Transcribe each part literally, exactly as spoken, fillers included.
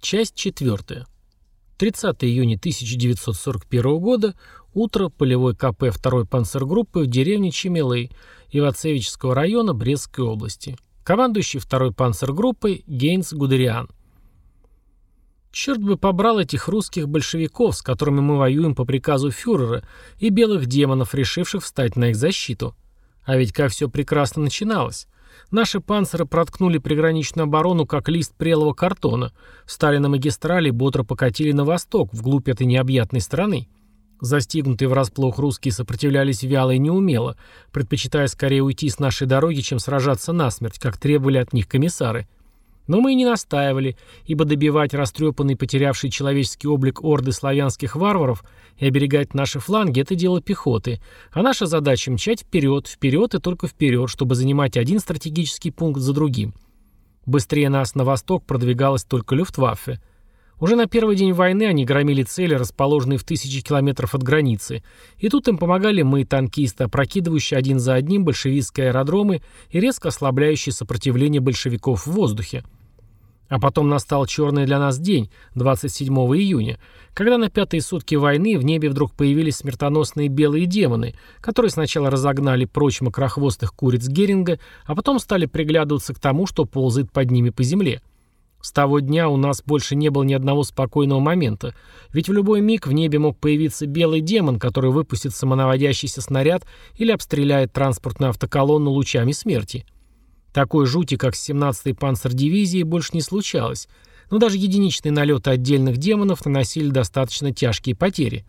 Часть четвертая. тридцатого июня тысяча девятьсот сорок первого года. Утро. Полевой КП второй панцергруппы в деревне Чемелей Ивацевического района Брестской области. Командующий второй панцергруппой Гейнц Гудериан. Черт бы побрал этих русских большевиков, с которыми мы воюем по приказу фюрера, и белых демонов, решивших встать на их защиту. А ведь как все прекрасно начиналось. Наши панциры проткнули приграничную оборону, как лист прелого картона, встали на магистрали и бодро покатили на восток, вглубь этой необъятной страны. Застигнутые врасплох русские сопротивлялись вяло и неумело, предпочитая скорее уйти с нашей дороги, чем сражаться насмерть, как требовали от них комиссары. Но мы и не настаивали, ибо добивать растрепанный, потерявший человеческий облик орды славянских варваров и оберегать наши фланги – это дело пехоты, а наша задача – мчать вперед, вперед и только вперед, чтобы занимать один стратегический пункт за другим. Быстрее нас на восток продвигалась только Люфтваффе. Уже на первый день войны они громили цели, расположенные в тысячи километров от границы, и тут им помогали мы, танкисты, опрокидывающие один за одним большевистские аэродромы и резко ослабляющие сопротивление большевиков в воздухе. А потом настал черный для нас день, двадцать седьмого июня, когда на пятые сутки войны в небе вдруг появились смертоносные белые демоны, которые сначала разогнали прочь мокрохвостых куриц Геринга, а потом стали приглядываться к тому, что ползает под ними по земле. С того дня у нас больше не было ни одного спокойного момента, ведь в любой миг в небе мог появиться белый демон, который выпустит самонаводящийся снаряд или обстреляет транспортную автоколонну лучами смерти. Такой жути, как с семнадцатой панцердивизией, больше не случалось, но даже единичные налеты отдельных демонов наносили достаточно тяжкие потери.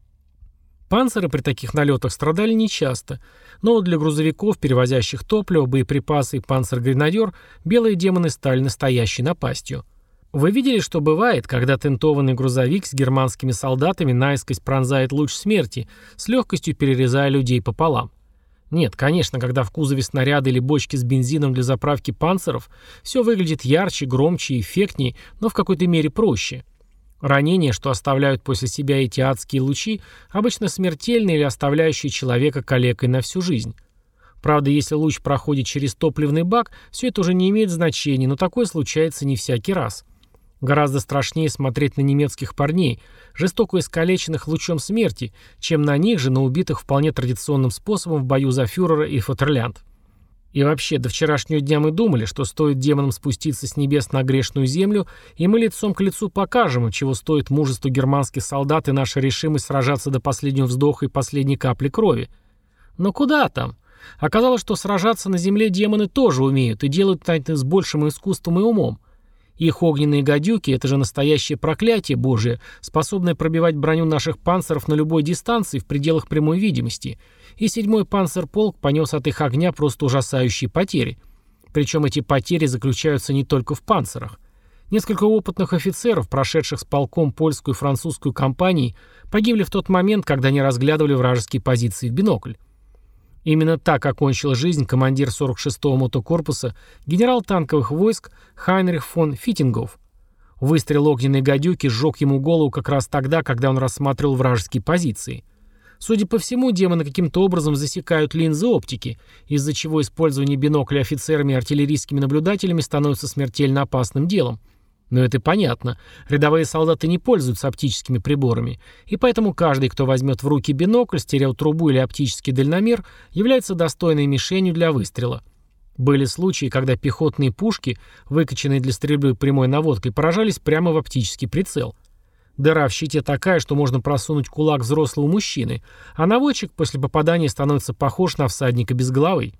Панциры при таких налетах страдали нечасто, но для грузовиков, перевозящих топливо, боеприпасы и панцергренадер, белые демоны стали настоящей напастью. Вы видели, что бывает, когда тентованный грузовик с германскими солдатами наискось пронзает луч смерти, с легкостью перерезая людей пополам? Нет, конечно, когда в кузове снаряда или бочки с бензином для заправки панциров, все выглядит ярче, громче и эффектнее, но в какой-то мере проще. Ранения, что оставляют после себя эти адские лучи, обычно смертельные или оставляющие человека калекой на всю жизнь. Правда, если луч проходит через топливный бак, все это уже не имеет значения, но такое случается не всякий раз. Гораздо страшнее смотреть на немецких парней, жестоко искалеченных лучом смерти, чем на них же, на убитых вполне традиционным способом в бою за фюрера и Фатерлянд. И вообще, до вчерашнего дня мы думали, что стоит демонам спуститься с небес на грешную землю, и мы лицом к лицу покажем им, чего стоит мужество германских солдат и наша решимость сражаться до последнего вздоха и последней капли крови. Но куда там? Оказалось, что сражаться на земле демоны тоже умеют и делают это с большим искусством и умом. Их огненные гадюки – это же настоящее проклятие Божие, способное пробивать броню наших панциров на любой дистанции в пределах прямой видимости. И седьмой панцерполк понес от их огня просто ужасающие потери. Причем эти потери заключаются не только в панцирах. Несколько опытных офицеров, прошедших с полком польскую и французскую кампании, погибли в тот момент, когда они разглядывали вражеские позиции в бинокль. Именно так окончил жизнь командир сорок шестого мотокорпуса, генерал танковых войск Хайнрих фон Фитингоф. Выстрел огненной гадюки сжег ему голову как раз тогда, когда он рассматривал вражеские позиции. Судя по всему, демоны каким-то образом засекают линзы оптики, из-за чего использование бинокля офицерами и артиллерийскими наблюдателями становится смертельно опасным делом. Но это понятно. Рядовые солдаты не пользуются оптическими приборами, и поэтому каждый, кто возьмет в руки бинокль, стереотрубу или оптический дальномер, является достойной мишенью для выстрела. Были случаи, когда пехотные пушки, выкачанные для стрельбы прямой наводкой, поражались прямо в оптический прицел. Дыра в щите такая, что можно просунуть кулак взрослого мужчины, а наводчик после попадания становится похож на всадника без головы.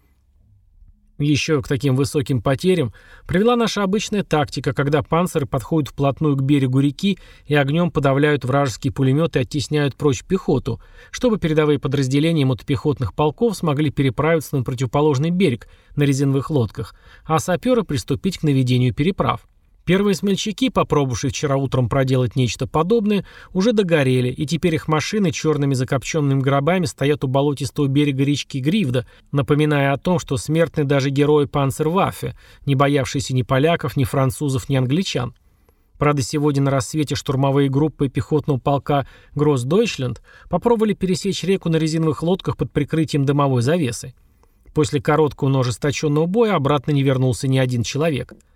Еще к таким высоким потерям привела наша обычная тактика, когда панциры подходят вплотную к берегу реки и огнем подавляют вражеские пулеметы и оттесняют прочь пехоту, чтобы передовые подразделения мотопехотных полков смогли переправиться на противоположный берег на резиновых лодках, а саперы приступить к наведению переправ. Первые смельчаки, попробовавшие вчера утром проделать нечто подобное, уже догорели, и теперь их машины черными закопченными гробами стоят у болотистого берега речки Гривда, напоминая о том, что смертны даже герои Панцерваффе, не боявшиеся ни поляков, ни французов, ни англичан. Правда, сегодня на рассвете штурмовые группы пехотного полка Гросс-Дойчленд попробовали пересечь реку на резиновых лодках под прикрытием дымовой завесы. После короткого, но ожесточенного боя обратно не вернулся ни один человек.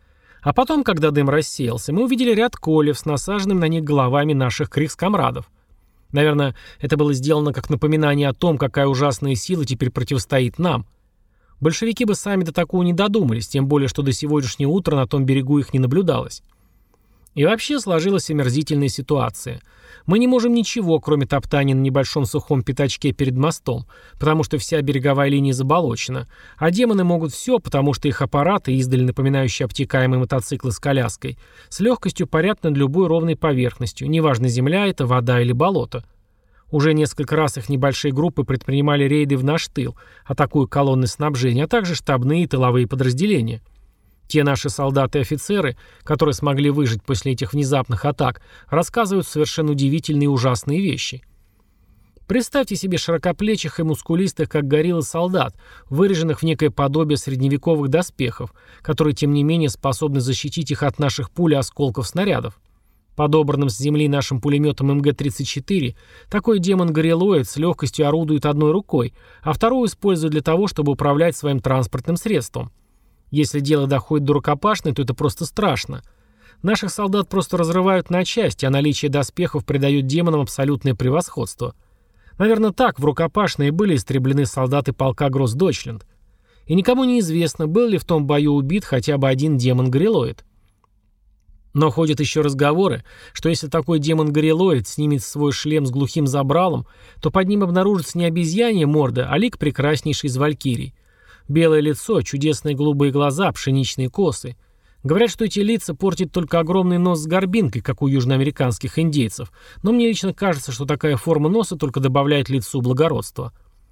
А потом, когда дым рассеялся, мы увидели ряд колев с насаженными на них головами наших крикс-комрадов. Наверное, это было сделано как напоминание о том, какая ужасная сила теперь противостоит нам. Большевики бы сами до такого не додумались, тем более, что до сегодняшнего утра на том берегу их не наблюдалось. И вообще сложилась омерзительная ситуация. Мы не можем ничего, кроме топтания на небольшом сухом пятачке перед мостом, потому что вся береговая линия заболочена, а демоны могут все, потому что их аппараты, издали напоминающие обтекаемые мотоциклы с коляской, с легкостью парят над любой ровной поверхностью, неважно, земля это, вода или болото. Уже несколько раз их небольшие группы предпринимали рейды в наш тыл, атакуя колонны снабжения, а также штабные и тыловые подразделения. Те наши солдаты и офицеры, которые смогли выжить после этих внезапных атак, рассказывают совершенно удивительные и ужасные вещи. Представьте себе широкоплечих и мускулистых, как гориллы, солдат, выреженных в некое подобие средневековых доспехов, которые, тем не менее, способны защитить их от наших пуль и осколков снарядов. Подобранным с земли нашим пулеметом эм гэ тридцать четыре, такой демон-гориллоид с легкостью орудует одной рукой, а вторую использует для того, чтобы управлять своим транспортным средством. Если дело доходит до рукопашной, то это просто страшно. Наших солдат просто разрывают на части, а наличие доспехов придает демонам абсолютное превосходство. Наверное, так в рукопашной были истреблены солдаты полка Гросс-Дойчленд. И никому не известно, был ли в том бою убит хотя бы один демон-гориллоид. Но ходят еще разговоры, что если такой демон-гориллоид снимет свой шлем с глухим забралом, то под ним обнаружится не обезьянья морда, а лик прекраснейший из валькирий. Белое лицо, чудесные голубые глаза, пшеничные косы. Говорят, что эти лица портит только огромный нос с горбинкой, как у южноамериканских индейцев, но мне лично кажется, что такая форма носа только добавляет лицу благородства.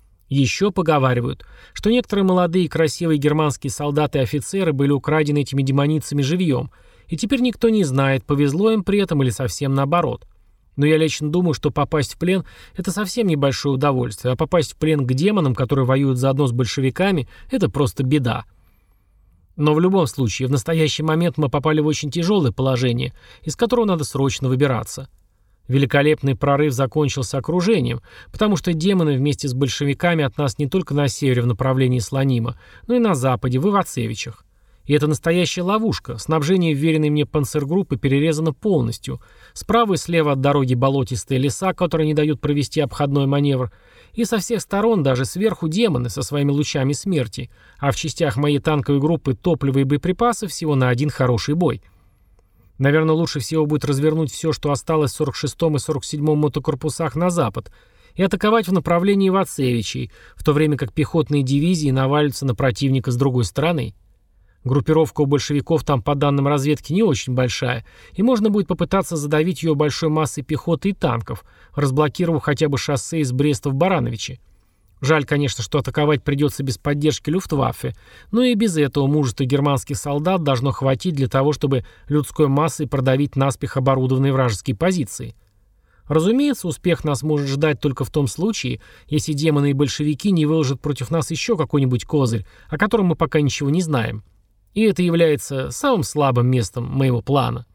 Еще поговаривают, что некоторые молодые и красивые германские солдаты и офицеры были украдены этими демоницами живьем, и теперь никто не знает, повезло им при этом или совсем наоборот. Но я лично думаю, что попасть в плен – это совсем небольшое удовольствие, а попасть в плен к демонам, которые воюют заодно с большевиками – это просто беда. Но в любом случае, в настоящий момент мы попали в очень тяжелое положение, из которого надо срочно выбираться. Великолепный прорыв закончился окружением, потому что демоны вместе с большевиками от нас не только на севере в направлении Слонима, но и на западе, в Ивацевичах. И это настоящая ловушка. Снабжение вверенной мне панцергруппы перерезано полностью. Справа и слева от дороги болотистые леса, которые не дают провести обходной маневр. И со всех сторон, даже сверху, демоны со своими лучами смерти. А в частях моей танковой группы топлива и боеприпасы всего на один хороший бой. Наверное, лучше всего будет развернуть все, что осталось в сорок шестом и сорок седьмом мотокорпусах на запад, и атаковать в направлении Ивацевичей, в то время как пехотные дивизии навалятся на противника с другой стороны. Группировка у большевиков там, по данным разведки, не очень большая, и можно будет попытаться задавить ее большой массой пехоты и танков, разблокировав хотя бы шоссе из Бреста в Барановичи. Жаль, конечно, что атаковать придется без поддержки Люфтваффе, но и без этого мужества германских солдат должно хватить для того, чтобы людской массой продавить наспех оборудованные вражеские позиции. Разумеется, успех нас может ждать только в том случае, если демоны и большевики не выложат против нас еще какой-нибудь козырь, о котором мы пока ничего не знаем. И это является самым слабым местом моего плана.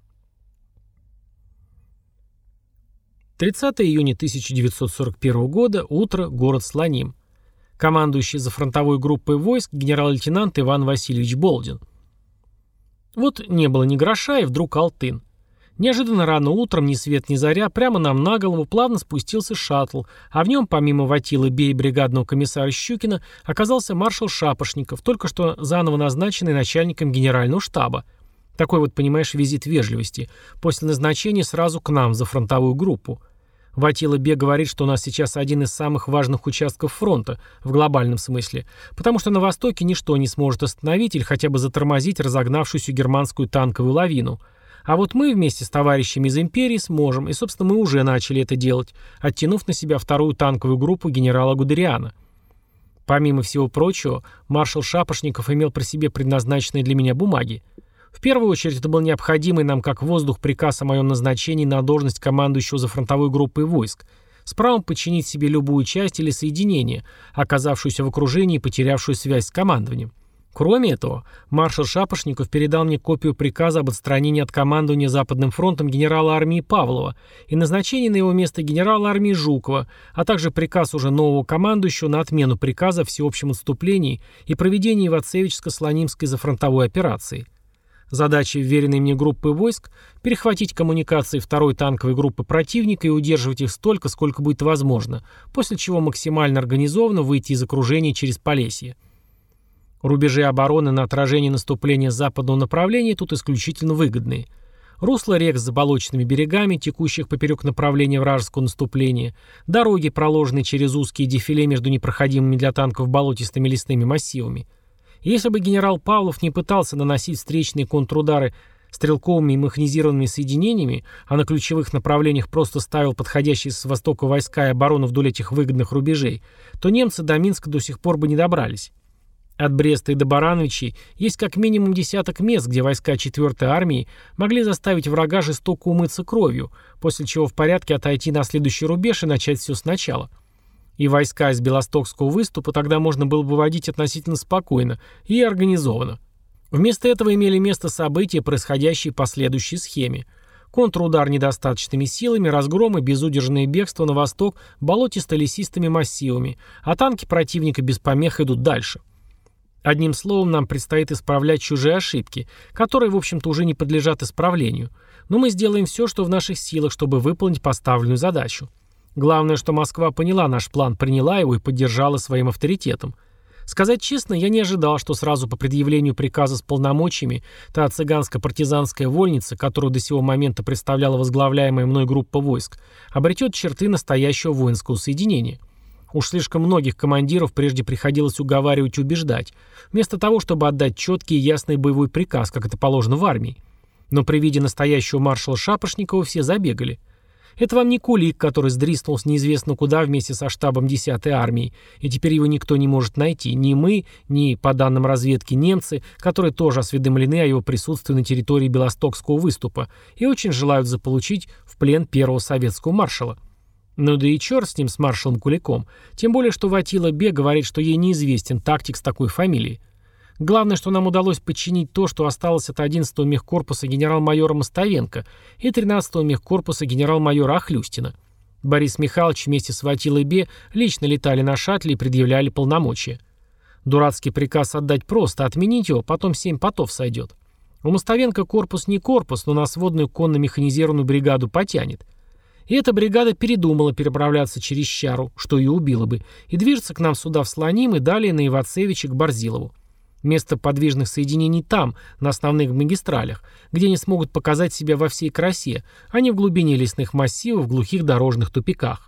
тридцатого июня тысяча девятьсот сорок первого года, утро, город Слоним. Командующий за фронтовой группой войск генерал-лейтенант Иван Васильевич Болдин. Вот не было ни гроша, и вдруг Алтын. Неожиданно рано утром, ни свет ни заря, прямо нам на голову плавно спустился шаттл, а в нем, помимо Ватилы Бей и бригадного комиссара Щукина, оказался маршал Шапошников, только что заново назначенный начальником генерального штаба. Такой вот, понимаешь, визит вежливости. После назначения сразу к нам, за фронтовую группу. Ватила Бе говорит, что у нас сейчас один из самых важных участков фронта, в глобальном смысле, потому что на востоке ничто не сможет остановить или хотя бы затормозить разогнавшуюся германскую танковую лавину. А вот мы вместе с товарищами из империи сможем, и, собственно, мы уже начали это делать, оттянув на себя вторую танковую группу генерала Гудериана. Помимо всего прочего, маршал Шапошников имел при себе предназначенные для меня бумаги. В первую очередь это был необходимый нам как воздух приказ о моем назначении на должность командующего за фронтовой группой войск, с правом подчинить себе любую часть или соединение, оказавшуюся в окружении и потерявшую связь с командованием. Кроме этого, маршал Шапошников передал мне копию приказа об отстранении от командования Западным фронтом генерала армии Павлова и назначении на его место генерала армии Жукова, а также приказ уже нового командующего на отмену приказа о всеобщем отступлении и проведении Ивацевичско-Слонимской зафронтовой операции. Задача вверенной мне группы войск – перехватить коммуникации второй танковой группы противника и удерживать их столько, сколько будет возможно, после чего максимально организованно выйти из окружения через Полесье. Рубежи обороны на отражение наступления с западного направления тут исключительно выгодные. Русло рек с заболоченными берегами, текущих поперек направления вражеского наступления, дороги, проложенные через узкие дефиле между непроходимыми для танков болотистыми лесными массивами. Если бы генерал Павлов не пытался наносить встречные контрудары стрелковыми и механизированными соединениями, а на ключевых направлениях просто ставил подходящие с востока войска и оборону вдоль этих выгодных рубежей, то немцы до Минска до сих пор бы не добрались. От Бреста и до Барановичей есть как минимум десяток мест, где войска четвёртой армии могли заставить врага жестоко умыться кровью, после чего в порядке отойти на следующий рубеж и начать все сначала. И войска из Белостокского выступа тогда можно было бы вводить относительно спокойно и организованно. Вместо этого имели место события, происходящие по следующей схеме. Контрудар недостаточными силами, разгром и безудержное бегство на восток болотисто-лесистыми массивами, а танки противника без помех идут дальше. Одним словом, нам предстоит исправлять чужие ошибки, которые, в общем-то, уже не подлежат исправлению. Но мы сделаем все, что в наших силах, чтобы выполнить поставленную задачу. Главное, что Москва поняла наш план, приняла его и поддержала своим авторитетом. Сказать честно, я не ожидал, что сразу по предъявлению приказа с полномочиями та цыганско-партизанская вольница, которую до сего момента представляла возглавляемая мной группа войск, обретет черты настоящего воинского соединения. Уж слишком многих командиров прежде приходилось уговаривать и убеждать, вместо того, чтобы отдать четкий и ясный боевой приказ, как это положено в армии. Но при виде настоящего маршала Шапошникова все забегали. Это вам не Кулик, который сдриснул с неизвестно куда вместе со штабом десятой армии, и теперь его никто не может найти, ни мы, ни, по данным разведки, немцы, которые тоже осведомлены о его присутствии на территории Белостокского выступа и очень желают заполучить в плен первого советского маршала. Ну да и черт с ним, с маршалом Куликом, тем более, что Ватила Бе говорит, что ей неизвестен тактик с такой фамилией. Главное, что нам удалось подчинить то, что осталось от одиннадцатого мехкорпуса генерал-майора Мостовенко и тринадцатого мехкорпуса генерал-майора Охлюстина. Борис Михайлович вместе с Ватилой Бе лично летали на шаттле и предъявляли полномочия. Дурацкий приказ отдать просто, отменить его, потом семь потов сойдет. У Мостовенко корпус не корпус, но на сводную конно-механизированную бригаду потянет. И эта бригада передумала переправляться через Щару, что ее убило бы, и движется к нам сюда в Слоним и далее на Ивацевича к Борзилову. Место подвижных соединений там, на основных магистралях, где они смогут показать себя во всей красе, а не в глубине лесных массивов в глухих дорожных тупиках.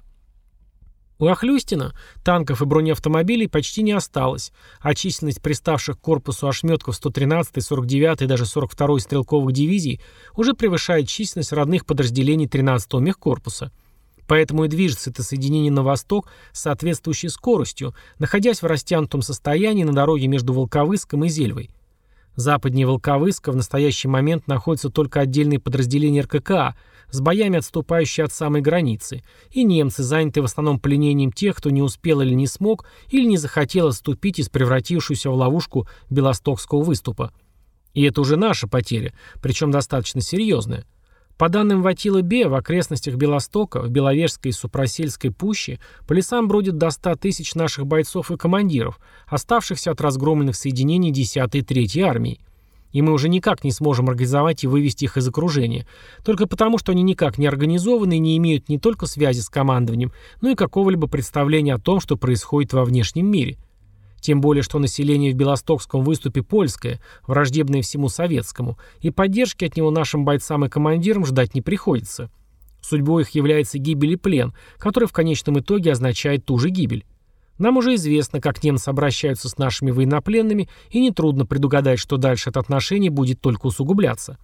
У Охлюстина танков и бронеавтомобилей почти не осталось, а численность приставших к корпусу ошметков сто тринадцатой, сорок девятой и даже сорок второй стрелковых дивизий уже превышает численность родных подразделений тринадцатого мехкорпуса. Поэтому и движется это соединение на восток с соответствующей скоростью, находясь в растянутом состоянии на дороге между Волковыском и Зельвой. Западнее Волковыска в настоящий момент находятся только отдельные подразделения эр ка ка а, с боями отступающие от самой границы, и немцы, занятые в основном пленением тех, кто не успел или не смог, или не захотел отступить из превратившуюся в ловушку Белостокского выступа. И это уже наша потеря, причем достаточно серьезная. По данным Ватилы Бе, в окрестностях Белостока, в Беловежской и Супросельской пуще по лесам бродит до ста тысяч наших бойцов и командиров, оставшихся от разгромленных соединений десятой и третьей армии. И мы уже никак не сможем организовать и вывести их из окружения, только потому, что они никак не организованы и не имеют не только связи с командованием, но и какого-либо представления о том, что происходит во внешнем мире. Тем более, что население в Белостокском выступе польское, враждебное всему советскому, и поддержки от него нашим бойцам и командирам ждать не приходится. Судьбой их является гибель и плен, который в конечном итоге означает ту же гибель. Нам уже известно, как немцы обращаются с нашими военнопленными, и нетрудно предугадать, что дальше это отношение будет только усугубляться.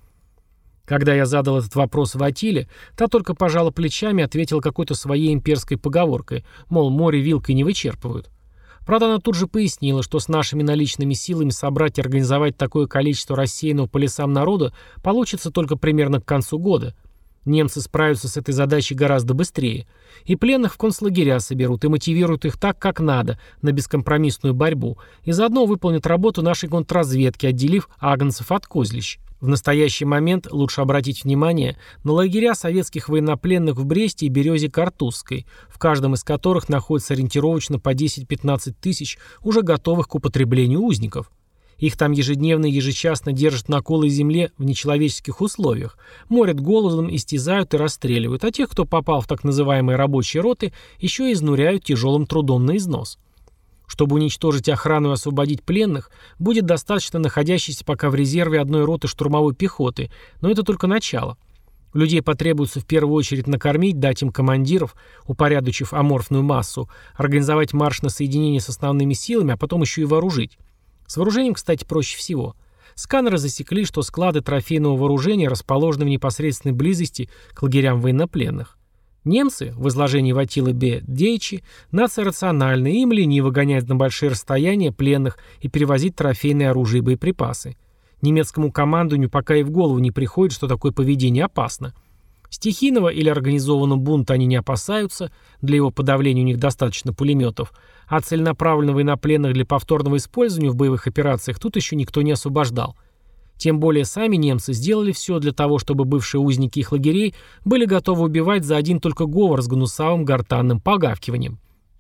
Когда я задал этот вопрос Ватиле, та только пожала плечами и ответила какой-то своей имперской поговоркой, мол, море вилкой не вычерпывают. Правда, она тут же пояснила, что с нашими наличными силами собрать и организовать такое количество рассеянного по лесам народа получится только примерно к концу года. Немцы справятся с этой задачей гораздо быстрее. И пленных в концлагеря соберут, и мотивируют их так, как надо, на бескомпромиссную борьбу, и заодно выполнят работу нашей контрразведки, отделив агнцев от козлищ. В настоящий момент лучше обратить внимание на лагеря советских военнопленных в Бресте и Березе-Картузской, в каждом из которых находится ориентировочно по десять-пятнадцать тысяч уже готовых к употреблению узников. Их там ежедневно и ежечасно держат на голой земле в нечеловеческих условиях, морят голодом, истязают и расстреливают, а тех, кто попал в так называемые рабочие роты, еще и изнуряют тяжелым трудом на износ. Чтобы уничтожить охрану и освободить пленных, будет достаточно находящейся пока в резерве одной роты штурмовой пехоты, но это только начало. Людей потребуется в первую очередь накормить, дать им командиров, упорядочив аморфную массу, организовать марш на соединение с основными силами, а потом еще и вооружить. С вооружением, кстати, проще всего. Сканеры засекли, что склады трофейного вооружения расположены в непосредственной близости к лагерям военнопленных. Немцы, в изложении Ватилы Б. Дейчи, нация рациональная, им лениво гонять на большие расстояния пленных и перевозить трофейное оружие и боеприпасы. Немецкому командованию пока и в голову не приходит, что такое поведение опасно. Стихийного или организованного бунта они не опасаются, для его подавления у них достаточно пулеметов, а целенаправленного военнопленных для повторного использования в боевых операциях тут еще никто не освобождал. Тем более сами немцы сделали все для того, чтобы бывшие узники их лагерей были готовы убивать за один только говор с гнусавым гортанным погавкиванием.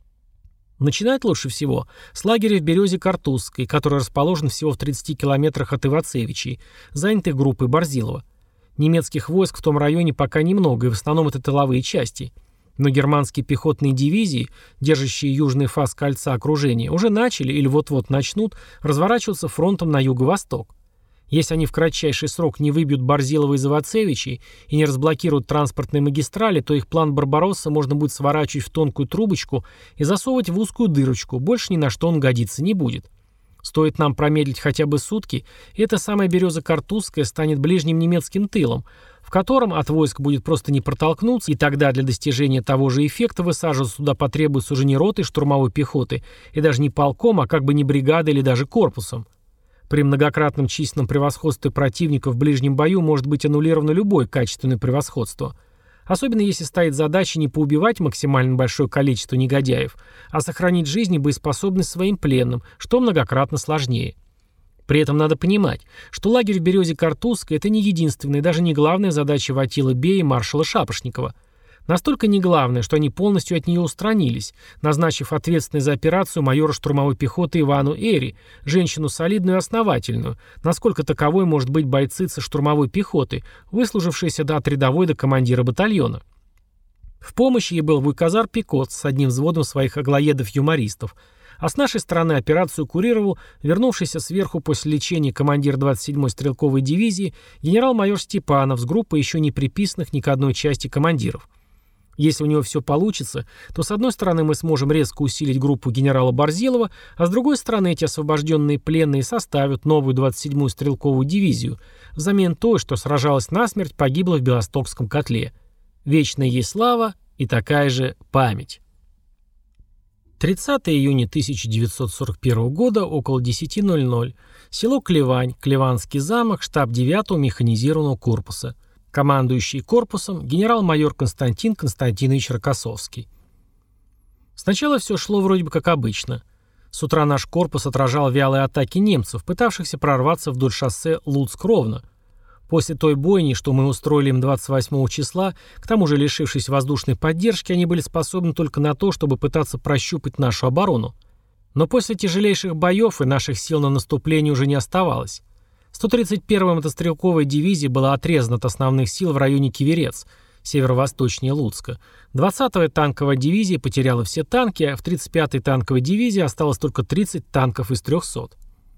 Начинать лучше всего с лагеря в Березе-Картузской, который расположен всего в тридцати километрах от Ивацевичей, занятых группой Борзилова. Немецких войск в том районе пока немного, и в основном это тыловые части. Но германские пехотные дивизии, держащие южный фас кольца окружения, уже начали или вот-вот начнут разворачиваться фронтом на юго-восток. Если они в кратчайший срок не выбьют Борзилова из Ивацевичей и не разблокируют транспортные магистрали, то их план Барбаросса можно будет сворачивать в тонкую трубочку и засовывать в узкую дырочку, больше ни на что он годиться не будет. Стоит нам промедлить хотя бы сутки, и эта самая Береза-Картузская станет ближним немецким тылом, в котором от войск будет просто не протолкнуться, и тогда для достижения того же эффекта высаживаться туда потребуется уже не ротой штурмовой пехоты, и даже не полком, а как бы не бригадой или даже корпусом. При многократном численном превосходстве противника в ближнем бою может быть аннулировано любое качественное превосходство. Особенно если стоит задача не поубивать максимально большое количество негодяев, а сохранить жизнь и боеспособность своим пленным, что многократно сложнее. При этом надо понимать, что лагерь в Березе-Картузской – это не единственная и даже не главная задача Ватилы Б. и маршала Шапошникова. Настолько не главное, что они полностью от нее устранились, назначив ответственной за операцию майора штурмовой пехоты Ивану Эри, женщину солидную и основательную, насколько таковой может быть бойцица штурмовой пехоты, выслужившаяся до от рядовой до командира батальона. В помощи ей был Вуйказар Пикот с одним взводом своих аглоедов-юмористов, а с нашей стороны операцию курировал вернувшийся сверху после лечения командир двадцать седьмой стрелковой дивизии генерал-майор Степанов с группой еще не приписанных ни к одной части командиров. Если у него все получится, то с одной стороны мы сможем резко усилить группу генерала Борзилова, а с другой стороны эти освобожденные пленные составят новую двадцать седьмую стрелковую дивизию, взамен той, что сражалась насмерть, погибла в Белостокском котле. Вечная ей слава и такая же память. тридцатого июня тысяча девятьсот сорок первого года, около десяти ноль-ноль. Село Клевань, Клеванский замок, штаб девятого механизированного корпуса. Командующий корпусом генерал-майор Константин Константинович Рокоссовский. Сначала все шло вроде бы как обычно. С утра наш корпус отражал вялые атаки немцев, пытавшихся прорваться вдоль шоссе Луцк-Ровно. После той бойни, что мы устроили им двадцать восьмого числа, к тому же лишившись воздушной поддержки, они были способны только на то, чтобы пытаться прощупать нашу оборону. Но после тяжелейших боев и наших сил на наступление уже не оставалось. сто тридцать первая мотострелковая дивизия была отрезана от основных сил в районе Киверец, северо-восточнее Луцка. двадцатая танковая дивизия потеряла все танки, а в тридцать пятой танковой дивизии осталось только тридцать танков из трехсот.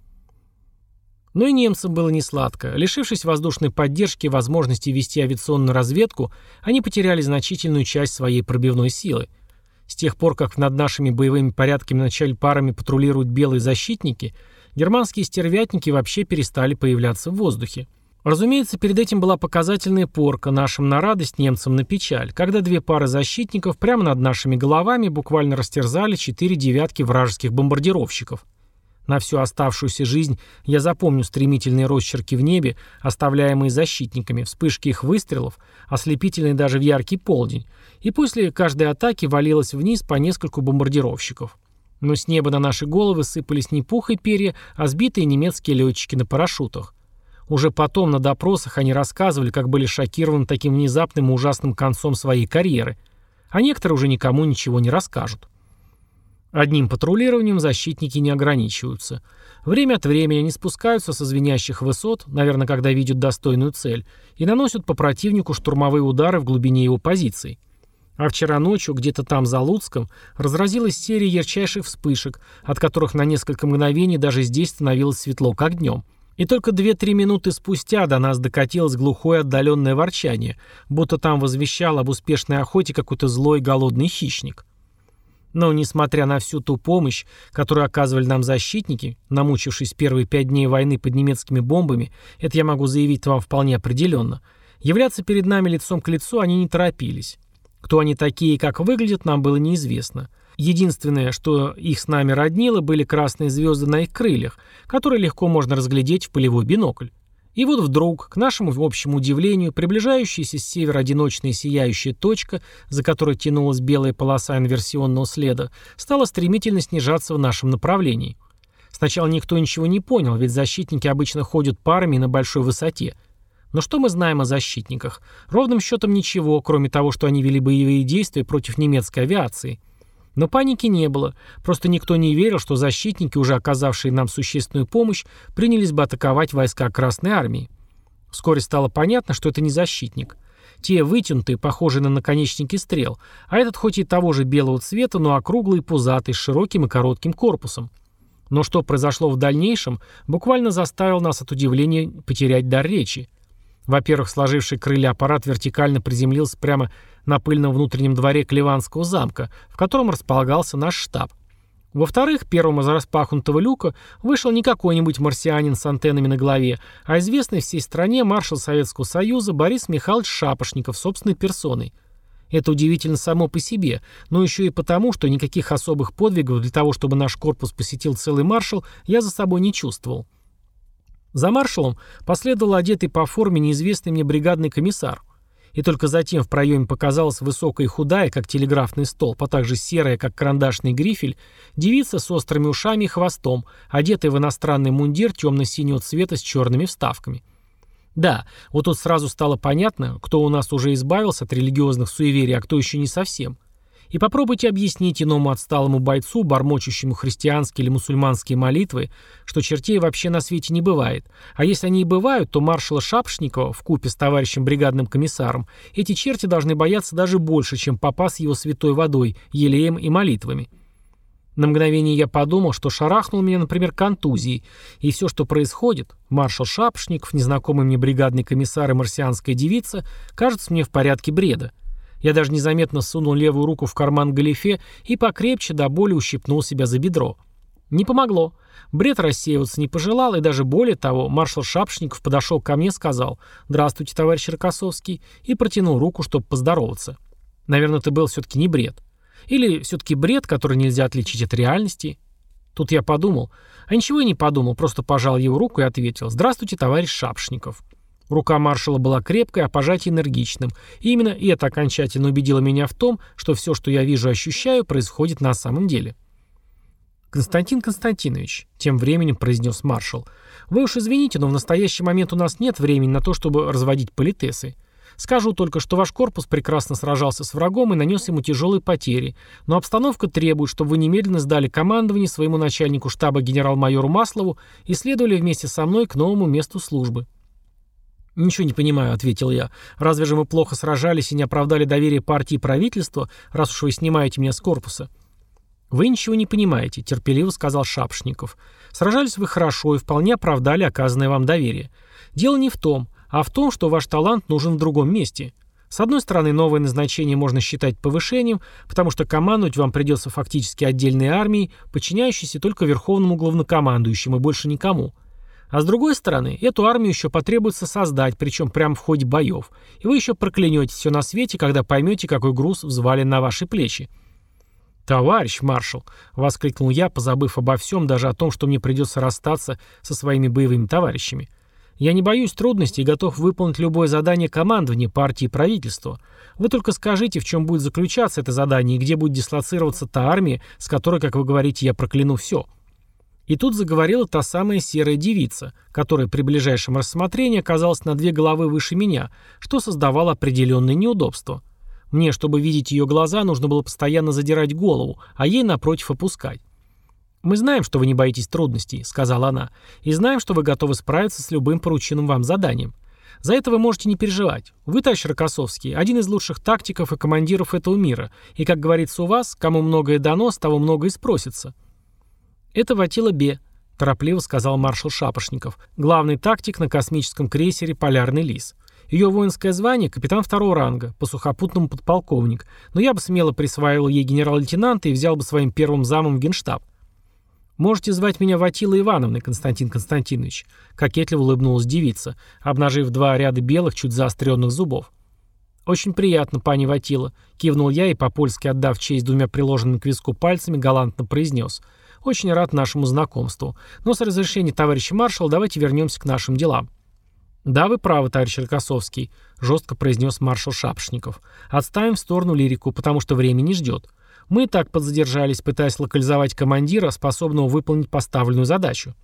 Но и немцам было несладко. Лишившись воздушной поддержки и возможности вести авиационную разведку, они потеряли значительную часть своей пробивной силы. С тех пор, как над нашими боевыми порядками начали парами патрулировать белые защитники, германские стервятники вообще перестали появляться в воздухе. Разумеется, перед этим была показательная порка, нашим на радость, немцам на печаль, когда две пары защитников прямо над нашими головами буквально растерзали четыре девятки вражеских бомбардировщиков. На всю оставшуюся жизнь я запомню стремительные росчерки в небе, оставляемые защитниками, вспышки их выстрелов, ослепительные даже в яркий полдень, и после каждой атаки валилось вниз по нескольку бомбардировщиков. Но с неба на наши головы сыпались не пух и перья, а сбитые немецкие летчики на парашютах. Уже потом на допросах они рассказывали, как были шокированы таким внезапным и ужасным концом своей карьеры, а некоторые уже никому ничего не расскажут. Одним патрулированием защитники не ограничиваются. Время от времени они спускаются со звенящих высот, наверное, когда видят достойную цель, и наносят по противнику штурмовые удары в глубине его позиций. А вчера ночью, где-то там за Луцком, разразилась серия ярчайших вспышек, от которых на несколько мгновений даже здесь становилось светло, как днем. И только две-три минуты спустя до нас докатилось глухое отдаленное ворчание, будто там возвещал об успешной охоте какой-то злой голодный хищник. Но, несмотря на всю ту помощь, которую оказывали нам защитники, намучившись первые пять дней войны под немецкими бомбами, это я могу заявить вам вполне определенно, являться перед нами лицом к лицу они не торопились. Кто они такие и как выглядят, нам было неизвестно. Единственное, что их с нами роднило, были красные звезды на их крыльях, которые легко можно разглядеть в полевой бинокль. И вот вдруг, к нашему общему удивлению, приближающаяся с севера одиночная сияющая точка, за которой тянулась белая полоса инверсионного следа, стала стремительно снижаться в нашем направлении. Сначала никто ничего не понял, ведь защитники обычно ходят парами на большой высоте. Но что мы знаем о защитниках? Ровным счетом ничего, кроме того, что они вели боевые действия против немецкой авиации. Но паники не было, просто никто не верил, что защитники, уже оказавшие нам существенную помощь, принялись бы атаковать войска Красной Армии. Вскоре стало понятно, что это не защитник. Те вытянутые, похожие на наконечники стрел, а этот хоть и того же белого цвета, но округлый и пузатый, с широким и коротким корпусом. Но что произошло в дальнейшем, буквально заставило нас от удивления потерять дар речи. Во-первых, сложивший крылья аппарат вертикально приземлился прямо на пыльном внутреннем дворе Клеванского замка, в котором располагался наш штаб. Во-вторых, первым из распахнутого люка вышел не какой-нибудь марсианин с антеннами на голове, а известный всей стране маршал Советского Союза Борис Михайлович Шапошников собственной персоной. Это удивительно само по себе, но еще и потому, что никаких особых подвигов для того, чтобы наш корпус посетил целый маршал, я за собой не чувствовал. За маршалом последовал одетый по форме неизвестный мне бригадный комиссар. И только затем в проеме показалась высокая и худая, как телеграфный столб, а также серая, как карандашный грифель, девица с острыми ушами и хвостом, одетая в иностранный мундир темно-синего цвета с черными вставками. Да, вот тут сразу стало понятно, кто у нас уже избавился от религиозных суеверий, а кто еще не совсем. И попробуйте объяснить иному отсталому бойцу, бормочущему христианские или мусульманские молитвы, что чертей вообще на свете не бывает. А если они и бывают, то маршала Шапошникова вкупе с товарищем бригадным комиссаром эти черти должны бояться даже больше, чем попа с его святой водой, елеем и молитвами. На мгновение я подумал, что шарахнул меня, например, контузией, и все, что происходит, маршал Шапошников, незнакомый мне бригадный комиссар и марсианская девица, кажется мне в порядке бреда. Я даже незаметно сунул левую руку в карман галифе и покрепче до боли ущипнул себя за бедро. Не помогло. Бред рассеиваться не пожелал, и даже более того, маршал Шапошников подошел ко мне и сказал: «Здравствуйте, товарищ Рокоссовский», и протянул руку, чтобы поздороваться. Наверное, это был все-таки не бред. Или все-таки бред, который нельзя отличить от реальности. Тут я подумал, а ничего и не подумал, просто пожал его руку и ответил: «Здравствуйте, товарищ Шапошников». Рука маршала была крепкой, а пожатие энергичным. И именно это окончательно убедило меня в том, что все, что я вижу и ощущаю, происходит на самом деле. «Константин Константинович», — тем временем произнес маршал, — «вы уж извините, но в настоящий момент у нас нет времени на то, чтобы разводить политесы. Скажу только, что ваш корпус прекрасно сражался с врагом и нанес ему тяжелые потери, но обстановка требует, чтобы вы немедленно сдали командование своему начальнику штаба генерал-майору Маслову и следовали вместе со мной к новому месту службы». «Ничего не понимаю», — ответил я. «Разве же мы плохо сражались и не оправдали доверие партии и правительства, раз уж вы снимаете меня с корпуса?» «Вы ничего не понимаете», — терпеливо сказал Шапошников. «Сражались вы хорошо и вполне оправдали оказанное вам доверие. Дело не в том, а в том, что ваш талант нужен в другом месте. С одной стороны, новое назначение можно считать повышением, потому что командовать вам придется фактически отдельной армией, подчиняющейся только верховному главнокомандующему и больше никому. А с другой стороны, эту армию еще потребуется создать, причем прямо в ходе боев, и вы еще проклянете все на свете, когда поймете, какой груз взвален на ваши плечи». «Товарищ маршал», — воскликнул я, позабыв обо всем, даже о том, что мне придется расстаться со своими боевыми товарищами. «Я не боюсь трудностей и готов выполнить любое задание командования, партии и правительства. Вы только скажите, в чем будет заключаться это задание и где будет дислоцироваться та армия, с которой, как вы говорите, я прокляну все». И тут заговорила та самая серая девица, которая при ближайшем рассмотрении оказалась на две головы выше меня, что создавало определенные неудобства. Мне, чтобы видеть ее глаза, нужно было постоянно задирать голову, а ей, напротив, опускать. «Мы знаем, что вы не боитесь трудностей», — сказала она, «и знаем, что вы готовы справиться с любым порученным вам заданием. За это вы можете не переживать. Вы, товарищ Рокоссовский, один из лучших тактиков и командиров этого мира, и, как говорится у вас, кому многое дано, с того многое и спросится». «Это Ватила Бе», — торопливо сказал маршал Шапошников, главный тактик на космическом крейсере «Полярный лис». Ее воинское звание — капитан второго ранга, по сухопутному подполковник, но я бы смело присваивал ей генерал-лейтенанта и взял бы своим первым замом в генштаб. «Можете звать меня Ватилой Ивановной, Константин Константинович», — кокетливо улыбнулась девица, обнажив два ряда белых, чуть заостренных зубов. «Очень приятно, пани Ватила», — кивнул я и, по-польски отдав честь двумя приложенными к виску пальцами, галантно произнес. «Очень рад нашему знакомству. Но с разрешения товарища маршала давайте вернемся к нашим делам». «Да, вы правы, товарищ Рокоссовский», — жестко произнес маршал Шапошников. «Отставим в сторону лирику, потому что время не ждет. Мы и так подзадержались, пытаясь локализовать командира, способного выполнить поставленную задачу».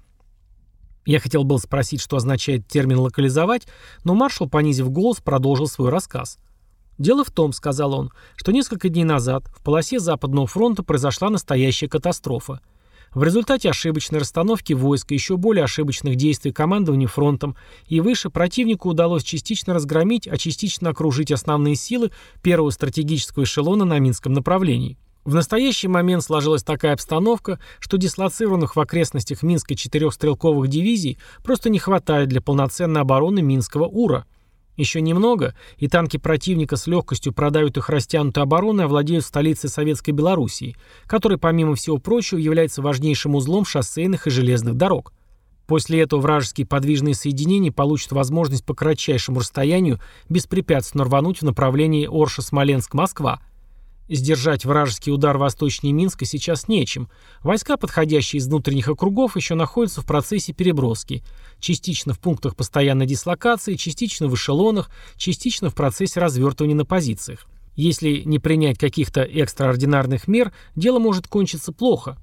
Я хотел был спросить, что означает термин «локализовать», но маршал, понизив голос, продолжил свой рассказ. «Дело в том, — сказал он, — что несколько дней назад в полосе Западного фронта произошла настоящая катастрофа. В результате ошибочной расстановки войск и еще более ошибочных действий командования фронтом и выше противнику удалось частично разгромить, а частично окружить основные силы первого стратегического эшелона на Минском направлении. В настоящий момент сложилась такая обстановка, что дислоцированных в окрестностях Минска четырех стрелковых дивизий просто не хватает для полноценной обороны Минского УРА. Еще немного, и танки противника с легкостью продавят их растянутой обороной и овладеют столицей Советской Белоруссии, которая, помимо всего прочего, является важнейшим узлом шоссейных и железных дорог. После этого вражеские подвижные соединения получат возможность по кратчайшему расстоянию беспрепятственно рвануть в направлении Орша-Смоленск-Москва. Сдержать вражеский удар восточнее Минска сейчас нечем. Войска, подходящие из внутренних округов, еще находятся в процессе переброски. Частично в пунктах постоянной дислокации, частично в эшелонах, частично в процессе развертывания на позициях. Если не принять каких-то экстраординарных мер, дело может кончиться плохо.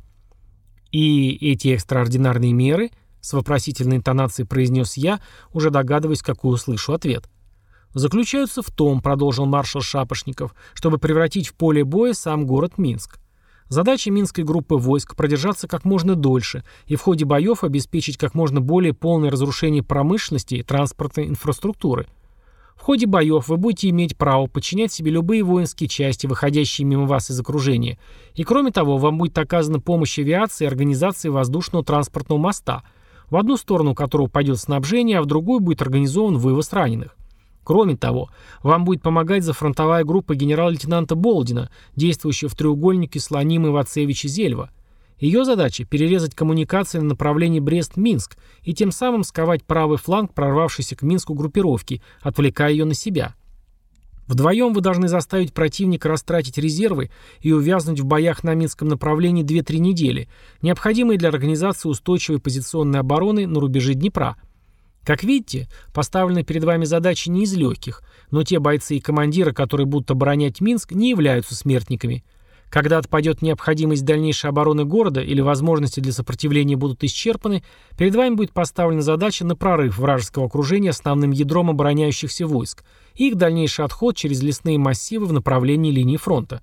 И эти экстраординарные меры, с вопросительной интонацией произнес я, уже догадываясь, какой услышу ответ. «Заключаются в том, — продолжил маршал Шапошников, — чтобы превратить в поле боя сам город Минск. Задача Минской группы войск — продержаться как можно дольше и в ходе боев обеспечить как можно более полное разрушение промышленности и транспортной инфраструктуры. В ходе боев вы будете иметь право подчинять себе любые воинские части, выходящие мимо вас из окружения, и кроме того, вам будет оказана помощь авиации и организации воздушного транспортного моста, в одну сторону которого пойдет снабжение, а в другую будет организован вывоз раненых. Кроме того, вам будет помогать зафронтовая группа генерал-лейтенанта Болдина, действующая в треугольнике Слонима-Вацевича-Зельва. Ее задача – перерезать коммуникации на направлении Брест-Минск и тем самым сковать правый фланг прорвавшейся к Минску группировки, отвлекая ее на себя. Вдвоем вы должны заставить противника растратить резервы и увязнуть в боях на Минском направлении две-три недели, необходимые для организации устойчивой позиционной обороны на рубеже Днепра. Как видите, поставленные перед вами задачи не из легких, но те бойцы и командиры, которые будут оборонять Минск, не являются смертниками. Когда отпадет необходимость дальнейшей обороны города или возможности для сопротивления будут исчерпаны, перед вами будет поставлена задача на прорыв вражеского окружения основным ядром обороняющихся войск и их дальнейший отход через лесные массивы в направлении линии фронта.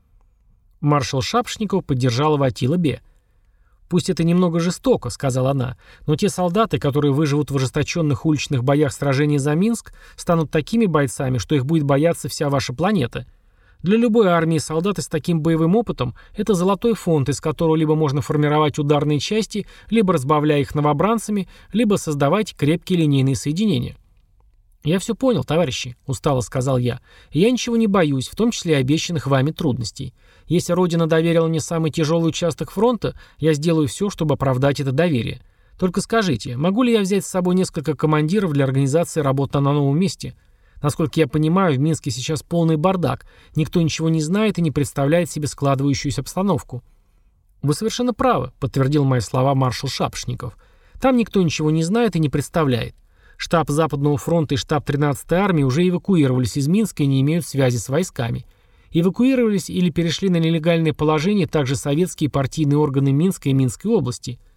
Маршал Шапошников поддержала Ватила Бе. «Пусть это немного жестоко, — сказала она, — но те солдаты, которые выживут в ожесточенных уличных боях сражений за Минск, станут такими бойцами, что их будет бояться вся ваша планета. Для любой армии солдаты с таким боевым опытом — это золотой фонд, из которого либо можно формировать ударные части, либо разбавляя их новобранцами, либо создавать крепкие линейные соединения». «Я все понял, товарищи», — устало сказал я. «Я ничего не боюсь, в том числе и обещанных вами трудностей. Если Родина доверила мне самый тяжелый участок фронта, я сделаю все, чтобы оправдать это доверие. Только скажите, могу ли я взять с собой несколько командиров для организации работы на новом месте? Насколько я понимаю, в Минске сейчас полный бардак, никто ничего не знает и не представляет себе складывающуюся обстановку». «Вы совершенно правы», — подтвердил мои слова маршал Шапошников. «Там никто ничего не знает и не представляет. Штаб Западного фронта и штаб тринадцатой армии уже эвакуировались из Минска и не имеют связи с войсками. Эвакуировались или перешли на нелегальное положение также советские партийные органы Минска и Минской области.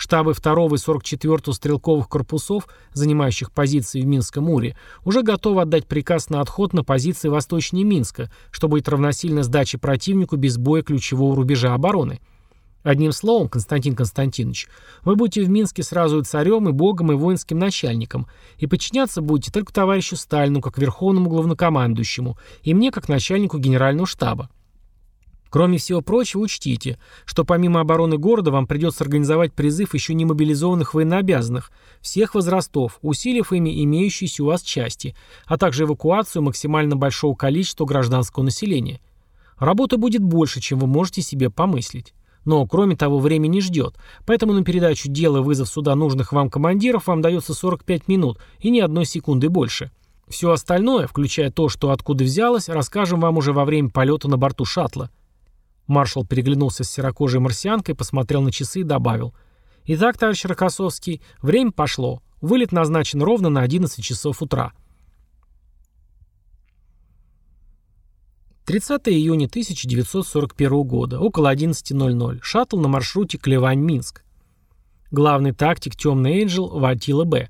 Штабы второго и сорок четвёртого стрелковых корпусов, занимающих позиции в Минском Уре, уже готовы отдать приказ на отход на позиции восточнее Минска, что будет равносильно сдаче противнику без боя ключевого рубежа обороны. Одним словом, Константин Константинович, вы будете в Минске сразу и царем, и богом, и воинским начальником, и подчиняться будете только товарищу Сталину, как верховному главнокомандующему, и мне, как начальнику генерального штаба. Кроме всего прочего, учтите, что помимо обороны города вам придется организовать призыв еще не мобилизованных военнообязанных всех возрастов, усилив ими имеющиеся у вас части, а также эвакуацию максимально большого количества гражданского населения. Работы будет больше, чем вы можете себе помыслить. Но, кроме того, время не ждет, поэтому на передачу дела и вызов сюда нужных вам командиров вам дается сорок пять минут и ни одной секунды больше. Все остальное, включая то, что откуда взялось, расскажем вам уже во время полета на борту шаттла. Маршал переглянулся с серокожей марсианкой, посмотрел на часы и добавил: «Итак, товарищ Рокоссовский, время пошло. Вылет назначен ровно на одиннадцать часов утра». тридцатого июня тысяча девятьсот сорок первого года, около одиннадцати ноль-ноль. Шаттл на маршруте Клевань-Минск. Главный тактик «Темный Эйнджел» Ватила Б.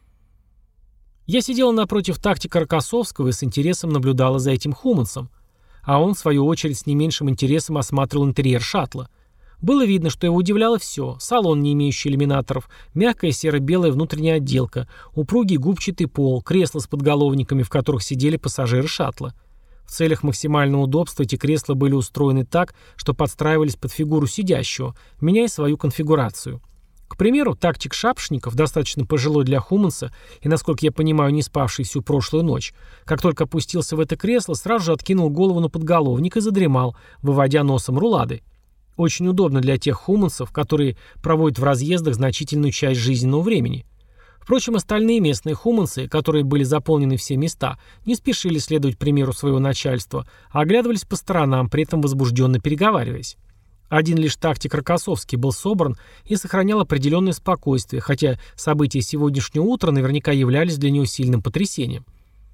Я сидела напротив тактика Рокоссовского и с интересом наблюдала за этим хуманцем, а он, в свою очередь, с не меньшим интересом осматривал интерьер шаттла. Было видно, что его удивляло все: салон, не имеющий иллюминаторов, мягкая серо-белая внутренняя отделка, упругий губчатый пол, кресла с подголовниками, в которых сидели пассажиры шаттла. В целях максимального удобства эти кресла были устроены так, что подстраивались под фигуру сидящего, меняя свою конфигурацию. К примеру, тактик Шапошников, достаточно пожилой для хуманса и, насколько я понимаю, не спавший всю прошлую ночь, как только опустился в это кресло, сразу же откинул голову на подголовник и задремал, выводя носом рулады. Очень удобно для тех хуманцев, которые проводят в разъездах значительную часть жизненного времени. Впрочем, остальные местные хуманцы, которые были заполнены все места, не спешили следовать примеру своего начальства, а оглядывались по сторонам, при этом возбужденно переговариваясь. Один лишь тактик Рокоссовский был собран и сохранял определенное спокойствие, хотя события сегодняшнего утра наверняка являлись для него сильным потрясением.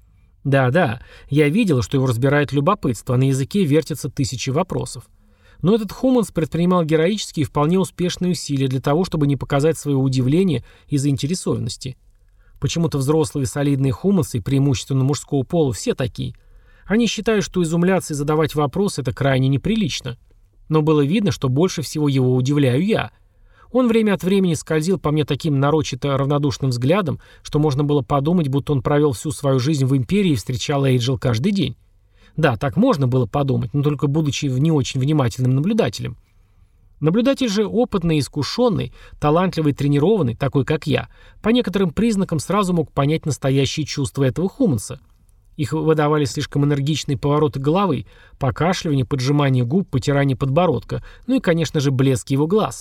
Да-да, я видел, что его разбирает любопытство, а на языке вертятся тысячи вопросов. Но этот хуманс предпринимал героические и вполне успешные усилия для того, чтобы не показать своего удивления и заинтересованности. Почему-то взрослые солидные хумансы, преимущественно мужского пола, все такие. Они считают, что изумляться и задавать вопросы – это крайне неприлично. Но было видно, что больше всего его удивляю я. Он время от времени скользил по мне таким нарочито равнодушным взглядом, что можно было подумать, будто он провел всю свою жизнь в империи и встречал Эйджел каждый день. Да, так можно было подумать, но только будучи не очень внимательным наблюдателем. Наблюдатель же опытный, искушенный, талантливый, тренированный, такой как я, по некоторым признакам сразу мог понять настоящие чувства этого хуманса. Их выдавали слишком энергичные повороты головы, покашливание, поджимание губ, потирание подбородка, ну и, конечно же, блеск его глаз.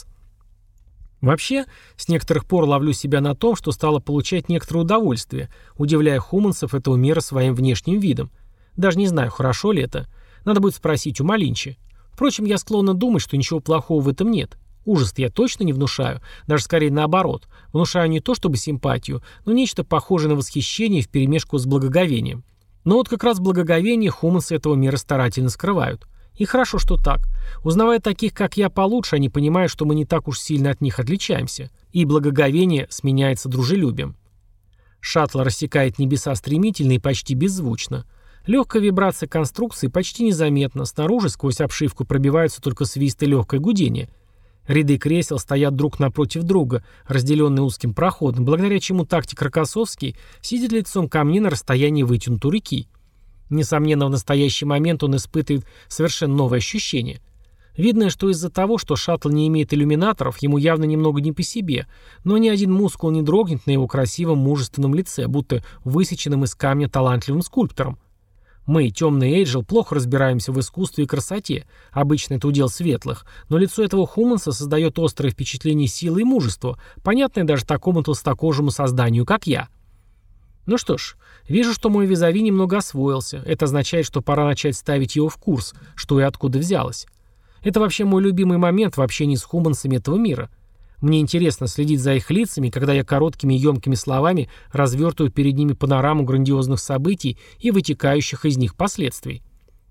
Вообще, с некоторых пор ловлю себя на том, что стало получать некоторое удовольствие, удивляя хуманцев этого мира своим внешним видом. Даже не знаю, хорошо ли это. Надо будет спросить у Малинчи. Впрочем, я склонна думать, что ничего плохого в этом нет. Ужас-то я точно не внушаю, даже скорее наоборот. Внушаю не то чтобы симпатию, но нечто похожее на восхищение вперемешку с благоговением. Но вот как раз благоговение хуманцы этого мира старательно скрывают. И хорошо, что так. Узнавая таких, как я, получше, они понимают, что мы не так уж сильно от них отличаемся. И благоговение сменяется дружелюбием. Шаттл рассекает небеса стремительно и почти беззвучно. Легкая вибрация конструкции почти незаметна, снаружи сквозь обшивку пробиваются только свист и легкое гудение. Ряды кресел стоят друг напротив друга, разделенные узким проходом, благодаря чему тактик Рокоссовский сидит лицом ко мне на расстоянии вытянутой руки. Несомненно, в настоящий момент он испытывает совершенно новое ощущение. Видно, что из-за того, что шаттл не имеет иллюминаторов, ему явно немного не по себе, но ни один мускул не дрогнет на его красивом мужественном лице, будто высеченным из камня талантливым скульптором. Мы, темный Эйджел, плохо разбираемся в искусстве и красоте, обычно это удел светлых, но лицо этого хуманса создает острое впечатление силы и мужества, понятное даже такому толстокожему созданию, как я. Ну что ж, вижу, что мой визави немного освоился. Это означает, что пора начать ставить его в курс, что и откуда взялось. Это вообще мой любимый момент в общении с хумансами этого мира. Мне интересно следить за их лицами, когда я короткими и емкими словами развертываю перед ними панораму грандиозных событий и вытекающих из них последствий.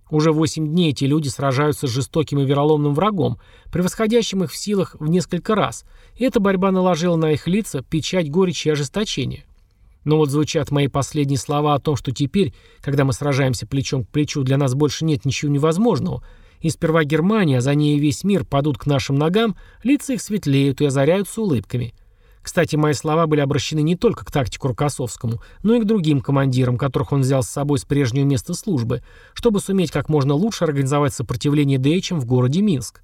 Уже восемь дней эти люди сражаются с жестоким и вероломным врагом, превосходящим их в силах в несколько раз, и эта борьба наложила на их лица печать горечи и ожесточения. Но вот звучат мои последние слова о том, что теперь, когда мы сражаемся плечом к плечу, для нас больше нет ничего невозможного, и сперва Германия, а за ней весь мир падут к нашим ногам, лица их светлеют и озаряются улыбками. Кстати, мои слова были обращены не только к тактику Рокоссовскому, но и к другим командирам, которых он взял с собой с прежнего места службы, чтобы суметь как можно лучше организовать сопротивление дэичам в городе Минск.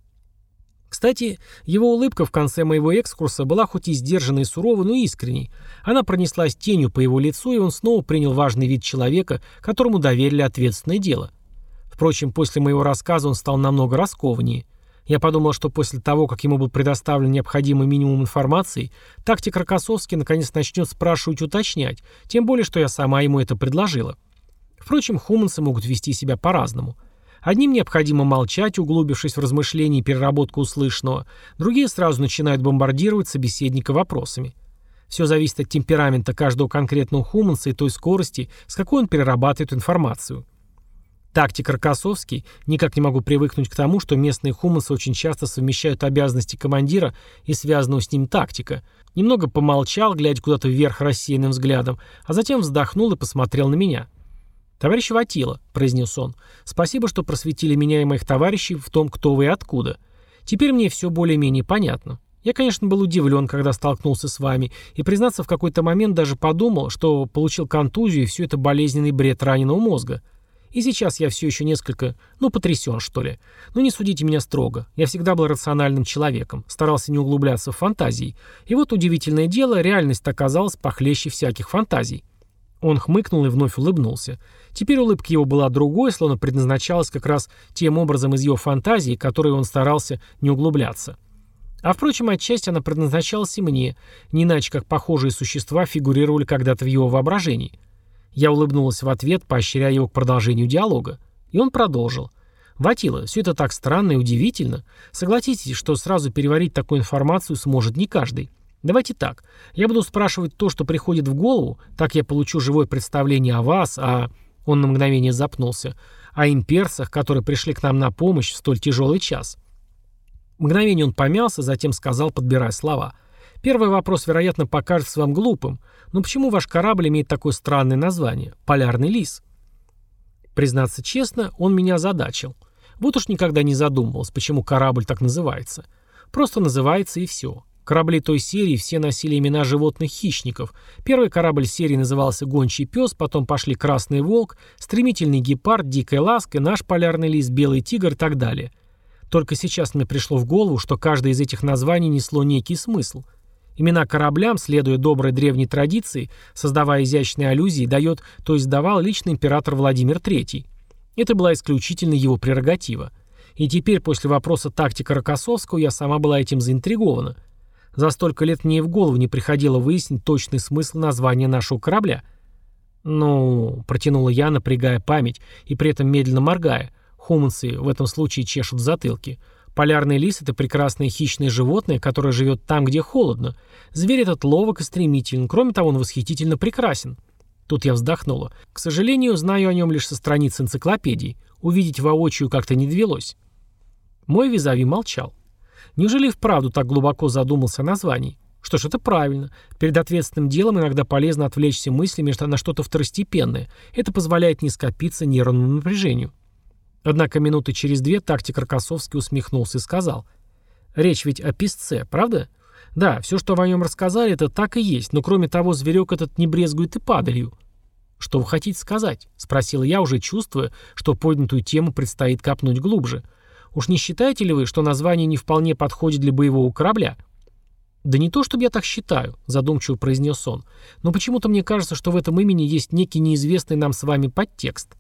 Кстати, его улыбка в конце моего экскурса была хоть и сдержанной и суровой, но искренней. Она пронеслась тенью по его лицу, и он снова принял важный вид человека, которому доверили ответственное дело. Впрочем, после моего рассказа он стал намного раскованнее. Я подумал, что после того, как ему был предоставлен необходимый минимум информации, тактик Рокоссовский наконец начнет спрашивать и уточнять, тем более, что я сама ему это предложила. Впрочем, хуманцы могут вести себя по-разному. Одним необходимо молчать, углубившись в размышления и переработку услышанного, другие сразу начинают бомбардировать собеседника вопросами. Все зависит от темперамента каждого конкретного хуманца и той скорости, с какой он перерабатывает информацию. Тактик Рокоссовский, никак не могу привыкнуть к тому, что местные хуманцы очень часто совмещают обязанности командира и связанного с ним тактика. Немного помолчал, глядя куда-то вверх рассеянным взглядом, а затем вздохнул и посмотрел на меня. «Товарищ Ватила», — произнес он, — «спасибо, что просветили меня и моих товарищей в том, кто вы и откуда. Теперь мне все более-менее понятно. Я, конечно, был удивлен, когда столкнулся с вами, и, признаться, в какой-то момент даже подумал, что получил контузию, и все это болезненный бред раненого мозга. И сейчас я все еще несколько, ну, потрясен, что ли. Но не судите меня строго. Я всегда был рациональным человеком, старался не углубляться в фантазии. И вот удивительное дело, реальность оказалась похлеще всяких фантазий». Он хмыкнул и вновь улыбнулся. Теперь улыбка его была другой, словно предназначалась как раз тем образом из его фантазии, которой он старался не углубляться. А впрочем, отчасти она предназначалась и мне, не иначе как похожие существа фигурировали когда-то в его воображении. Я улыбнулась в ответ, поощряя его к продолжению диалога. И он продолжил. «Ватила, все это так странно и удивительно. Согласитесь, что сразу переварить такую информацию сможет не каждый. Давайте так. Я буду спрашивать то, что приходит в голову, так я получу живое представление о вас, о...» Он на мгновение запнулся. «О имперцах, которые пришли к нам на помощь в столь тяжелый час». Мгновение он помялся, затем сказал, подбирая слова. «Первый вопрос, вероятно, покажется вам глупым. Но почему ваш корабль имеет такое странное название? Полярный лис?» Признаться честно, он меня озадачил. Вот уж никогда не задумывался, почему корабль так называется. Просто называется и все. Корабли той серии все носили имена животных-хищников. Первый корабль серии назывался «Гончий пес», потом пошли «Красный волк», «Стремительный гепард», «Дикая ласка», «Наш полярный лис», «Белый тигр» и так далее. Только сейчас мне пришло в голову, что каждое из этих названий несло некий смысл. Имена кораблям, следуя доброй древней традиции, создавая изящные аллюзии, дает, то есть давал лично император Владимир Третий. Это была исключительно его прерогатива. И теперь, после вопроса тактика Рокоссовского, я сама была этим заинтригована. За столько лет мне и в голову не приходило выяснить точный смысл названия нашего корабля. «Ну...» — протянула я, напрягая память и при этом медленно моргая. Хуманцы в этом случае чешут в затылке. Полярный лис — это прекрасное хищное животное, которое живет там, где холодно. Зверь этот ловок и стремителен. Кроме того, он восхитительно прекрасен. Тут я вздохнула. К сожалению, знаю о нем лишь со страниц энциклопедии. Увидеть воочию как-то не довелось. Мой визави молчал. Неужели и вправду так глубоко задумался о названии? Что ж, это правильно. Перед ответственным делом иногда полезно отвлечься мыслями на что-то второстепенное. Это позволяет не скопиться нервному напряжению. Однако минуты через две тактик Рокоссовский усмехнулся и сказал. «Речь ведь о песце, правда? Да, все, что вы о нем рассказали, это так и есть, но кроме того, зверек этот не брезгует и падалью». «Что вы хотите сказать?» — спросил я, уже чувствуя, что поднятую тему предстоит копнуть глубже. «Уж не считаете ли вы, что название не вполне подходит для боевого корабля?» «Да не то, чтобы я так считаю», — задумчиво произнес он, «но почему-то мне кажется, что в этом имени есть некий неизвестный нам с вами подтекст».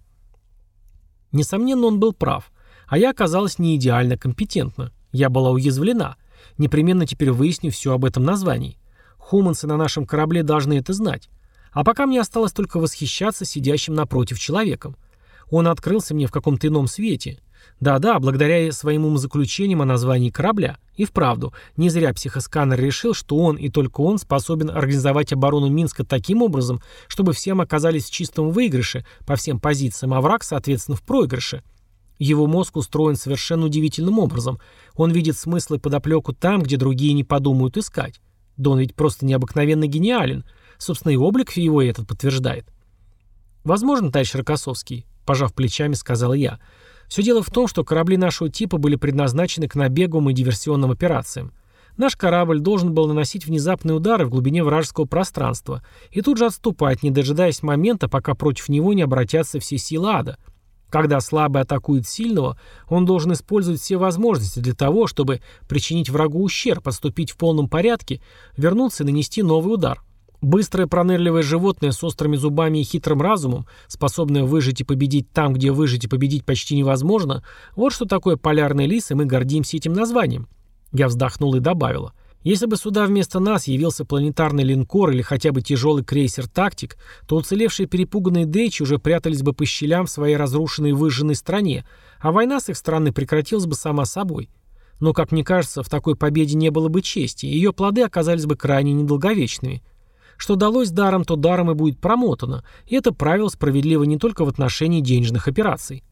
Несомненно, он был прав, а я оказалась не идеально компетентна. Я была уязвлена. Непременно теперь выясню все об этом названии. Хуманцы на нашем корабле должны это знать. А пока мне осталось только восхищаться сидящим напротив человеком. Он открылся мне в каком-то ином свете. Да-да, благодаря своим умозаключениям о названии корабля. И вправду, не зря психосканер решил, что он и только он способен организовать оборону Минска таким образом, чтобы всем оказались в чистом выигрыше по всем позициям, а враг, соответственно, в проигрыше. Его мозг устроен совершенно удивительным образом. Он видит смысл и подоплеку там, где другие не подумают искать. Да он ведь просто необыкновенно гениален. Собственно, и облик его этот подтверждает. «Возможно, товарищ Рокоссовский», – пожав плечами, сказал я. «Все дело в том, что корабли нашего типа были предназначены к набеговым и диверсионным операциям. Наш корабль должен был наносить внезапные удары в глубине вражеского пространства и тут же отступать, не дожидаясь момента, пока против него не обратятся все силы ада. Когда слабый атакует сильного, он должен использовать все возможности для того, чтобы причинить врагу ущерб, отступить в полном порядке, вернуться и нанести новый удар. Быстрое пронырливое животное с острыми зубами и хитрым разумом, способное выжить и победить там, где выжить и победить почти невозможно, вот что такое полярный лис, и мы гордимся этим названием». Я вздохнул и добавила. «Если бы сюда вместо нас явился планетарный линкор или хотя бы тяжелый крейсер «Тактик», то уцелевшие перепуганные дейчи уже прятались бы по щелям в своей разрушенной и выжженной стране, а война с их стороны прекратилась бы сама собой. Но, как мне кажется, в такой победе не было бы чести, и ее плоды оказались бы крайне недолговечными. Что далось даром, то даром и будет промотано, и это правило справедливо не только в отношении денежных операций».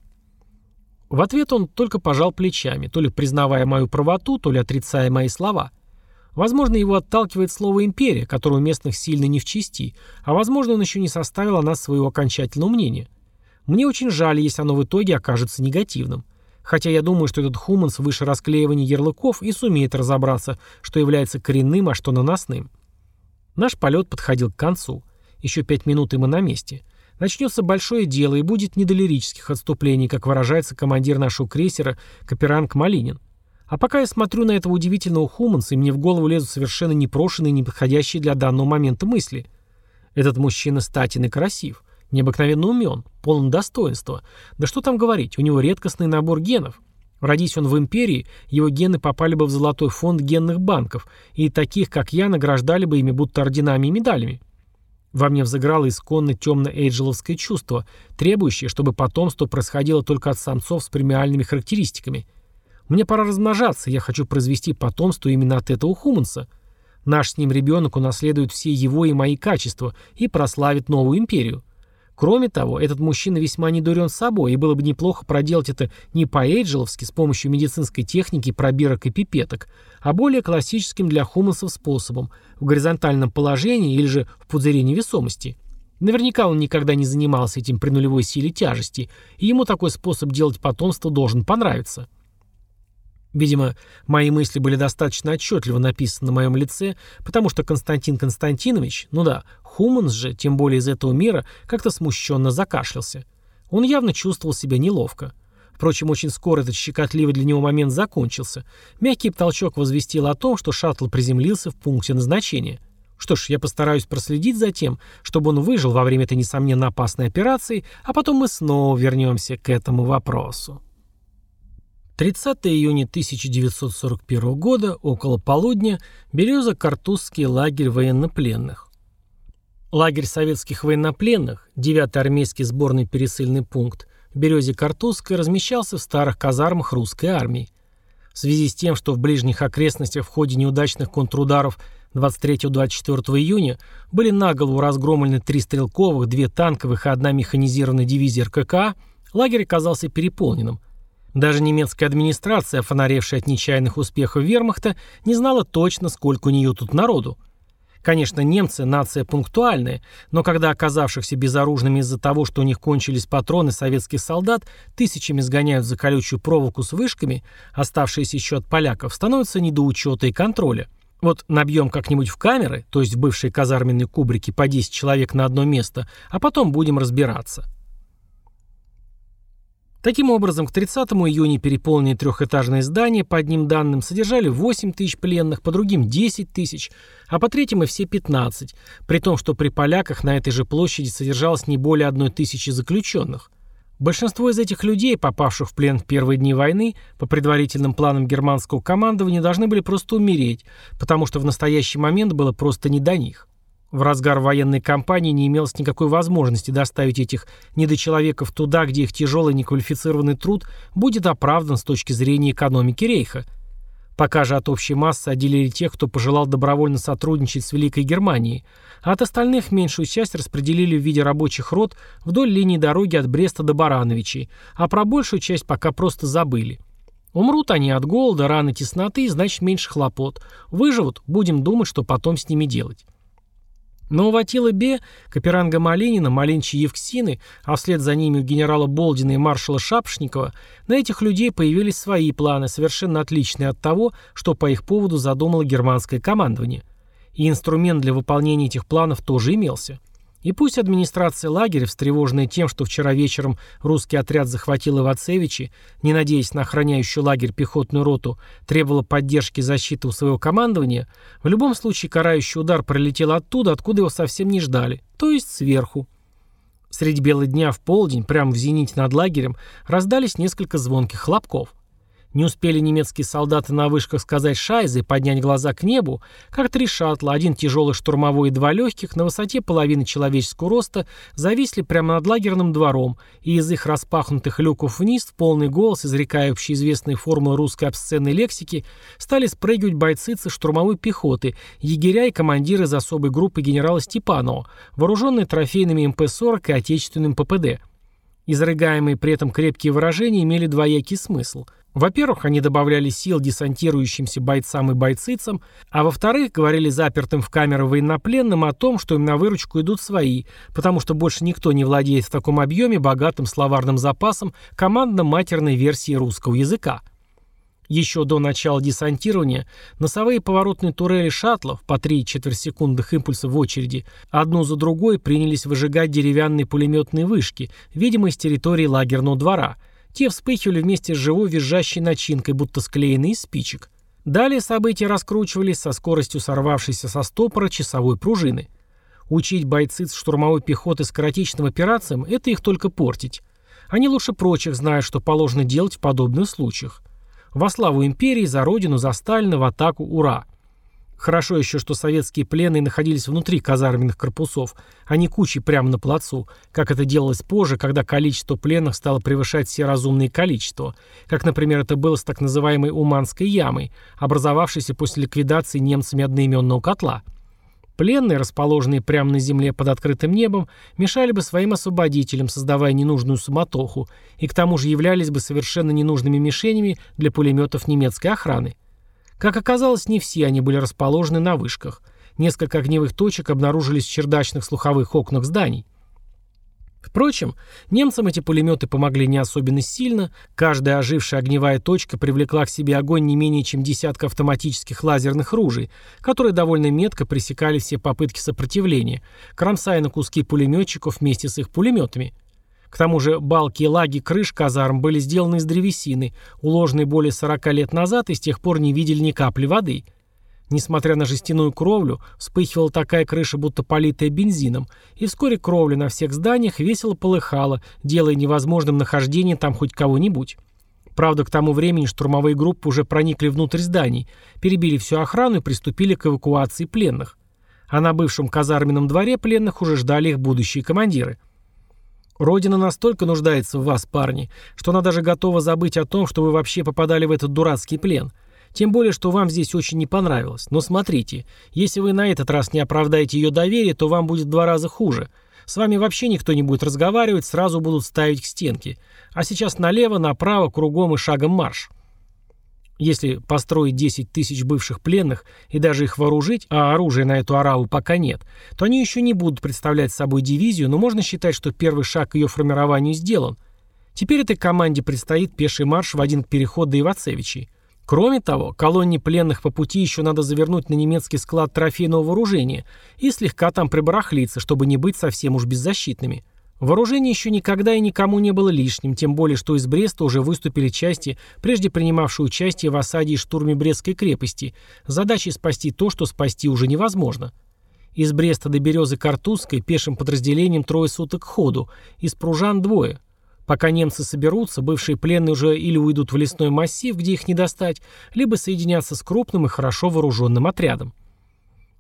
В ответ он только пожал плечами, то ли признавая мою правоту, то ли отрицая мои слова. Возможно, его отталкивает слово «империя», которое у местных сильно не в чести, а возможно, он еще не составил о нас своего окончательного мнения. Мне очень жаль, если оно в итоге окажется негативным. Хотя я думаю, что этот Хуманс выше расклеивания ярлыков и сумеет разобраться, что является коренным, а что наносным. Наш полет подходил к концу. Еще пять минут, и мы на месте. Начнется большое дело, и будет не до лирических отступлений, как выражается командир нашего крейсера Каперанг Малинин. А пока я смотрю на этого удивительного Хуманса, и мне в голову лезут совершенно непрошенные и неподходящие для данного момента мысли. Этот мужчина статен и красив, необыкновенно умен, полон достоинства. Да что там говорить, у него редкостный набор генов. Родись он в империи, его гены попали бы в золотой фонд генных банков, и таких, как я, награждали бы ими будто орденами и медалями. Во мне взыграло исконно темно-эйджеловское чувство, требующее, чтобы потомство происходило только от самцов с премиальными характеристиками. Мне пора размножаться, я хочу произвести потомство именно от этого Хуманса. Наш с ним ребенок унаследует все его и мои качества и прославит новую империю. Кроме того, этот мужчина весьма недурен собой, и было бы неплохо проделать это не по-эйджеловски с помощью медицинской техники, пробирок и пипеток, а более классическим для хумансов способом, в горизонтальном положении или же в пузыре невесомости. Наверняка он никогда не занимался этим при нулевой силе тяжести, и ему такой способ делать потомство должен понравиться. Видимо, мои мысли были достаточно отчетливо написаны на моем лице, потому что Константин Константинович, ну да, Хуманс же, тем более из этого мира, как-то смущенно закашлялся. Он явно чувствовал себя неловко. Впрочем, очень скоро этот щекотливый для него момент закончился. Мягкий толчок возвестил о том, что шаттл приземлился в пункте назначения. Что ж, я постараюсь проследить за тем, чтобы он выжил во время этой, несомненно, опасной операции, а потом мы снова вернемся к этому вопросу. тридцатого июня тысяча девятьсот сорок первого года, около полудня, Береза-Картузский лагерь военнопленных. Лагерь советских военнопленных, девятый армейский сборный пересыльный пункт, в Березе-Картузской размещался в старых казармах русской армии. В связи с тем, что в ближних окрестностях в ходе неудачных контрударов двадцать третьего — двадцать четвёртого июня были наголову разгромлены три стрелковых, две танковых и одна механизированная дивизия эр ка ка а, лагерь оказался переполненным. Даже немецкая администрация, офонаревшая от нечаянных успехов вермахта, не знала точно, сколько у нее тут народу. Конечно, немцы – нация пунктуальная, но когда оказавшихся безоружными из-за того, что у них кончились патроны советских солдат, тысячами сгоняют за колючую проволоку с вышками, оставшиеся еще от поляков, становятся не до учета и контроля. Вот набьем как-нибудь в камеры, то есть в бывшие казарменные кубрики по десять человек на одно место, а потом будем разбираться. Таким образом, к тридцатому июня переполненные трехэтажные здания, по одним данным, содержали восемь тысяч пленных, по другим десять тысяч, а по третьим и все пятнадцать, при том, что при поляках на этой же площади содержалось не более одной тысячи заключенных. Большинство из этих людей, попавших в плен в первые дни войны, по предварительным планам германского командования должны были просто умереть, потому что в настоящий момент было просто не до них. В разгар военной кампании не имелось никакой возможности доставить этих недочеловеков туда, где их тяжелый неквалифицированный труд будет оправдан с точки зрения экономики Рейха. Пока же от общей массы отделили тех, кто пожелал добровольно сотрудничать с Великой Германией, а от остальных меньшую часть распределили в виде рабочих рот вдоль линии дороги от Бреста до Барановичей, а про большую часть пока просто забыли. Умрут они от голода, раны, тесноты, значит меньше хлопот. Выживут, будем думать, что потом с ними делать. Но у Ватила Бе, Каперанга Малинина, Малинчи Евксины, а вслед за ними у генерала Болдина и маршала Шапошникова, на этих людей появились свои планы, совершенно отличные от того, что по их поводу задумало германское командование. И инструмент для выполнения этих планов тоже имелся. И пусть администрация лагеря, встревоженная тем, что вчера вечером русский отряд захватил Ивацевичи, не надеясь на охраняющую лагерь пехотную роту, требовала поддержки и защиты у своего командования, в любом случае карающий удар прилетел оттуда, откуда его совсем не ждали, то есть сверху. Средь бела дня в полдень, прямо в зените над лагерем, раздались несколько звонких хлопков. Не успели немецкие солдаты на вышках сказать «шайзе» и поднять глаза к небу, как три шаттла, один тяжелый штурмовой и два легких, на высоте половины человеческого роста, зависли прямо над лагерным двором, и из их распахнутых люков вниз, в полный голос, изрекая общеизвестные формулы русской обсценной лексики, стали спрыгивать бойцы штурмовой пехоты, егеря и командиры из особой группы генерала Степанова, вооруженные трофейными эм пэ сорок и отечественным пэ пэ дэ. Изрыгаемые при этом крепкие выражения имели двоякий смысл. Во-первых, они добавляли сил десантирующимся бойцам и бойцицам, а во-вторых, говорили запертым в камеры военнопленным о том, что им на выручку идут свои, потому что больше никто не владеет в таком объеме богатым словарным запасом командно-матерной версии русского языка. Еще до начала десантирования носовые поворотные турели шаттлов по три четвертьсекундных импульса в очереди одну за другой принялись выжигать деревянные пулеметные вышки, видимо, из территории лагерного двора. Те вспыхивали вместе с живой визжащей начинкой, будто склеенные из спичек. Далее события раскручивались со скоростью сорвавшейся со стопора часовой пружины. Учить бойцы штурмовой пехоты скоротечным операциям – это их только портить. Они лучше прочих знают, что положено делать в подобных случаях. Во славу империи, за родину, за Сталина, в атаку, ура! Хорошо еще, что советские пленные находились внутри казарменных корпусов, а не кучей прямо на плацу, как это делалось позже, когда количество пленных стало превышать все разумные количества, как, например, это было с так называемой Уманской ямой, образовавшейся после ликвидации немцами одноименного котла. Пленные, расположенные прямо на земле под открытым небом, мешали бы своим освободителям, создавая ненужную суматоху, и к тому же являлись бы совершенно ненужными мишенями для пулеметов немецкой охраны. Как оказалось, не все они были расположены на вышках. Несколько огневых точек обнаружились в чердачных слуховых окнах зданий. Впрочем, немцам эти пулеметы помогли не особенно сильно. Каждая ожившая огневая точка привлекла к себе огонь не менее чем десятка автоматических лазерных ружей, которые довольно метко пресекали все попытки сопротивления, кромсая на куски пулеметчиков вместе с их пулеметами. К тому же балки и лаги крыш казарм были сделаны из древесины, уложенной более сорока лет назад, и с тех пор не видели ни капли воды. Несмотря на жестяную кровлю, вспыхивала такая крыша, будто политая бензином, и вскоре кровля на всех зданиях весело полыхала, делая невозможным нахождение там хоть кого-нибудь. Правда, к тому времени штурмовые группы уже проникли внутрь зданий, перебили всю охрану и приступили к эвакуации пленных. А на бывшем казарменном дворе пленных уже ждали их будущие командиры. Родина настолько нуждается в вас, парни, что она даже готова забыть о том, что вы вообще попадали в этот дурацкий плен. Тем более, что вам здесь очень не понравилось. Но смотрите, если вы на этот раз не оправдаете ее доверие, то вам будет в два раза хуже. С вами вообще никто не будет разговаривать, сразу будут ставить к стенке. А сейчас налево, направо, кругом и шагом марш. Если построить десять тысяч бывших пленных и даже их вооружить, а оружия на эту ораву пока нет, то они еще не будут представлять собой дивизию, но можно считать, что первый шаг к ее формированию сделан. Теперь этой команде предстоит пеший марш в один переход до Ивацевичей. Кроме того, колонне пленных по пути еще надо завернуть на немецкий склад трофейного вооружения и слегка там прибарахлиться, чтобы не быть совсем уж беззащитными. Вооружение еще никогда и никому не было лишним, тем более, что из Бреста уже выступили части, прежде принимавшие участие в осаде и штурме Брестской крепости, с задачей спасти то, что спасти уже невозможно. Из Бреста до Березы-Картузской пешим подразделением трое суток ходу, из Пружан двое. Пока немцы соберутся, бывшие пленные уже или уйдут в лесной массив, где их не достать, либо соединятся с крупным и хорошо вооруженным отрядом.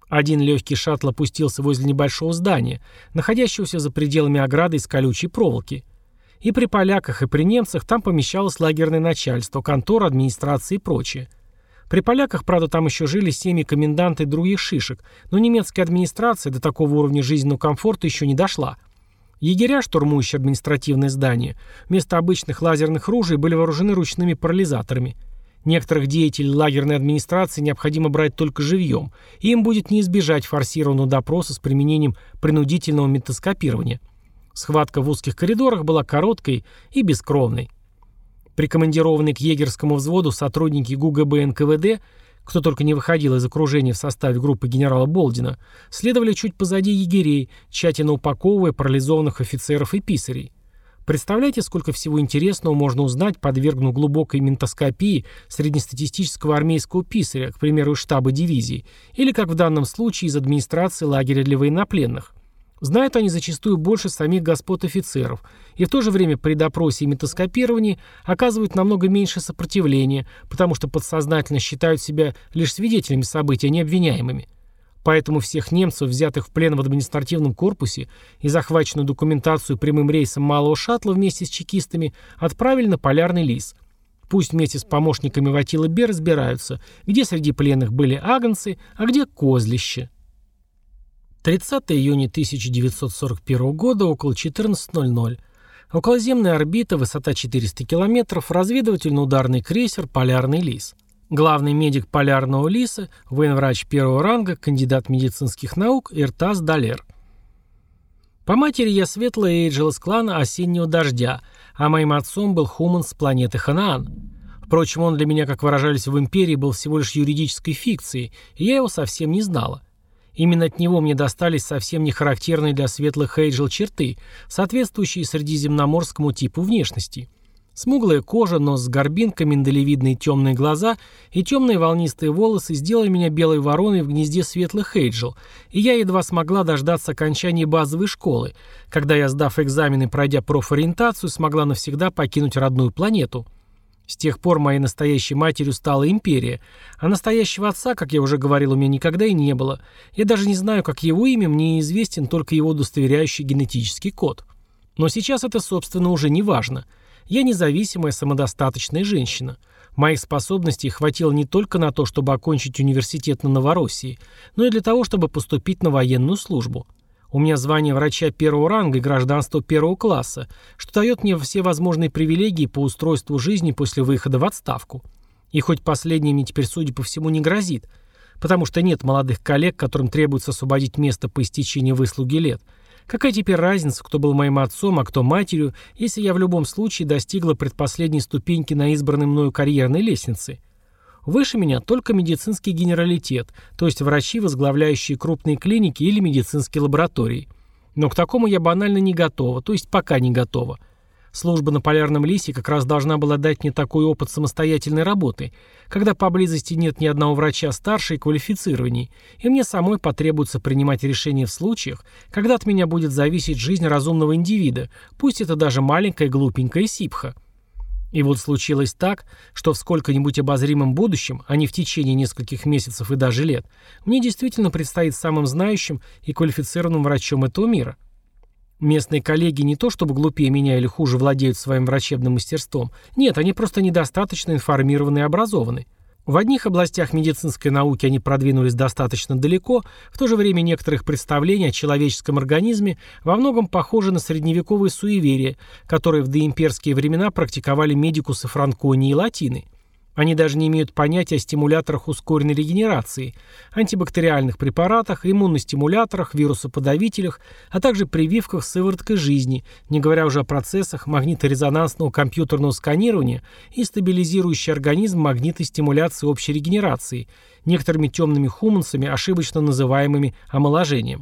Один легкий шаттл опустился возле небольшого здания, находящегося за пределами ограды из колючей проволоки. И при поляках, и при немцах там помещалось лагерное начальство, контора, администрация и прочее. При поляках, правда, там еще жили семьи коменданта и других шишек, но немецкая администрация до такого уровня жизненного комфорта еще не дошла. Егеря, штурмующие административное здание, вместо обычных лазерных ружей были вооружены ручными парализаторами. Некоторых деятелей лагерной администрации необходимо брать только живьем, и им будет не избежать форсированного допроса с применением принудительного ментоскопирования. Схватка в узких коридорах была короткой и бескровной. Прикомандированные к егерскому взводу сотрудники ГУГБ эн ка вэ дэ, кто только не выходил из окружения в составе группы генерала Болдина, следовали чуть позади егерей, тщательно упаковывая парализованных офицеров и писарей. Представляете, сколько всего интересного можно узнать, подвергнув глубокой ментоскопии среднестатистического армейского писаря, к примеру, из штаба дивизии, или, как в данном случае, из администрации лагеря для военнопленных. Знают они зачастую больше самих господ офицеров, и в то же время при допросе и ментоскопировании оказывают намного меньше сопротивления, потому что подсознательно считают себя лишь свидетелями событий, а не обвиняемыми. Поэтому всех немцев, взятых в плен в административном корпусе и захваченную документацию прямым рейсом малого шаттла вместе с чекистами, отправили на Полярный лис. Пусть вместе с помощниками Ватила Бе разбираются, где среди пленных были агнцы, а где козлище. тридцатого июня тысяча девятьсот сорок первого года, около четырнадцати ноль-ноль. Околоземная орбита, высота четыреста километров, разведывательно-ударный крейсер «Полярный лис». Главный медик «Полярного лиса», военврач первого ранга, кандидат медицинских наук Иртаз Далер. По матери я светлая Эйджел из клана Осеннего Дождя, а моим отцом был Хуман с планеты Ханаан. Впрочем, он для меня, как выражались в империи, был всего лишь юридической фикцией, и я его совсем не знала. Именно от него мне достались совсем не характерные для светлых Эйджел черты, соответствующие средиземноморскому типу внешности. Смуглая кожа, нос с горбинкой, миндалевидные темные глаза и темные волнистые волосы сделали меня белой вороной в гнезде светлых Эйджел, и я едва смогла дождаться окончания базовой школы, когда я, сдав экзамены и пройдя профориентацию, смогла навсегда покинуть родную планету. С тех пор моей настоящей матерью стала империя, а настоящего отца, как я уже говорил, у меня никогда и не было. Я даже не знаю, как его имя, мне известен только его удостоверяющий генетический код. Но сейчас это, собственно, уже не важно. Я независимая, самодостаточная женщина. Моих способностей хватило не только на то, чтобы окончить университет на Новороссии, но и для того, чтобы поступить на военную службу. У меня звание врача первого ранга и гражданство первого класса, что дает мне все возможные привилегии по устройству жизни после выхода в отставку. И хоть последнее мне теперь, судя по всему, не грозит, потому что нет молодых коллег, которым требуется освободить место по истечении выслуги лет. Какая теперь разница, кто был моим отцом, а кто матерью, если я в любом случае достигла предпоследней ступеньки на избранной мною карьерной лестнице? Выше меня только медицинский генералитет, то есть врачи, возглавляющие крупные клиники или медицинские лаборатории. Но к такому я банально не готова, то есть пока не готова. Служба на Полярном лисе как раз должна была дать мне такой опыт самостоятельной работы, когда поблизости нет ни одного врача старше и квалифицированней, и мне самой потребуется принимать решения в случаях, когда от меня будет зависеть жизнь разумного индивида, пусть это даже маленькая глупенькая сипха. И вот случилось так, что в сколько-нибудь обозримом будущем, а не в течение нескольких месяцев и даже лет, мне действительно предстоит самым знающим и квалифицированным врачом этого мира. Местные коллеги не то чтобы глупее меня или хуже владеют своим врачебным мастерством. Нет, они просто недостаточно информированы и образованы. В одних областях медицинской науки они продвинулись достаточно далеко, в то же время некоторых представлений о человеческом организме во многом похожи на средневековые суеверия, которые в доимперские времена практиковали медикусы Франконии и Латины. Они даже не имеют понятия о стимуляторах ускоренной регенерации, антибактериальных препаратах, иммуностимуляторах, вирусоподавителях, а также прививках с сывороткой жизни, не говоря уже о процессах магниторезонансного компьютерного сканирования и стабилизирующей организм магнитостимуляции общей регенерации, некоторыми темными хумансами, ошибочно называемыми омоложением.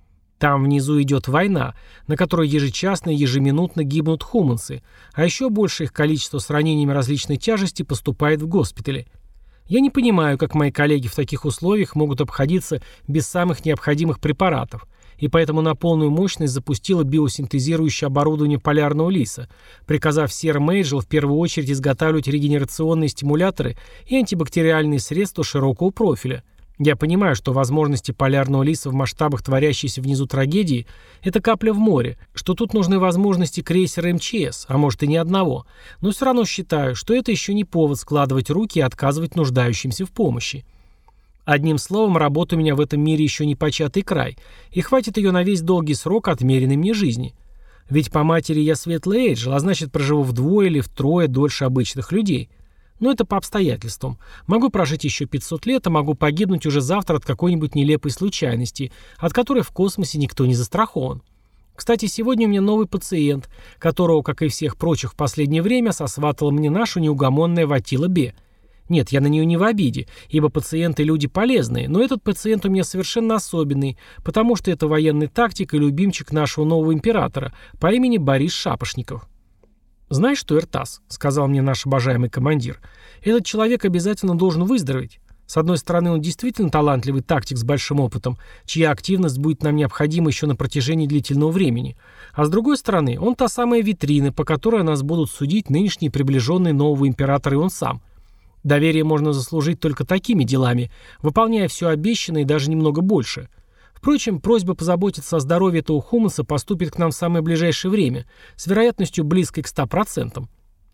Там внизу идет война, на которой ежечасно и ежеминутно гибнут хуманцы, а еще больше их количество с ранениями различной тяжести поступает в госпитали. Я не понимаю, как мои коллеги в таких условиях могут обходиться без самых необходимых препаратов, и поэтому на полную мощность запустила биосинтезирующее оборудование Полярного лиса, приказав серым Эйджел в первую очередь изготавливать регенерационные стимуляторы и антибактериальные средства широкого профиля. Я понимаю, что возможности полярного лиса в масштабах творящейся внизу трагедии – это капля в море, что тут нужны возможности крейсера эм че эс, а может и ни одного, но все равно считаю, что это еще не повод складывать руки и отказывать нуждающимся в помощи. Одним словом, работа у меня в этом мире еще не початый край, и хватит ее на весь долгий срок отмеренной мне жизни. Ведь по матери я светлый Эйджел, а значит проживу вдвое или втрое дольше обычных людей. Но это по обстоятельствам. Могу прожить еще пятьсот лет, а могу погибнуть уже завтра от какой-нибудь нелепой случайности, от которой в космосе никто не застрахован. Кстати, сегодня у меня новый пациент, которого, как и всех прочих в последнее время, сосватала мне наша неугомонная Ватила Бе. Нет, я на нее не в обиде, ибо пациенты люди полезные, но этот пациент у меня совершенно особенный, потому что это военный тактик и любимчик нашего нового императора по имени Борис Шапошников. «Знаешь что, Эртас», — сказал мне наш обожаемый командир, — «этот человек обязательно должен выздороветь. С одной стороны, он действительно талантливый тактик с большим опытом, чья активность будет нам необходима еще на протяжении длительного времени. А с другой стороны, он та самая витрина, по которой о нас будут судить нынешние приближенные нового императора и он сам. Доверие можно заслужить только такими делами, выполняя все обещанное и даже немного больше. Впрочем, просьба позаботиться о здоровье этого хуманса поступит к нам в самое ближайшее время, с вероятностью близкой к ста процентам.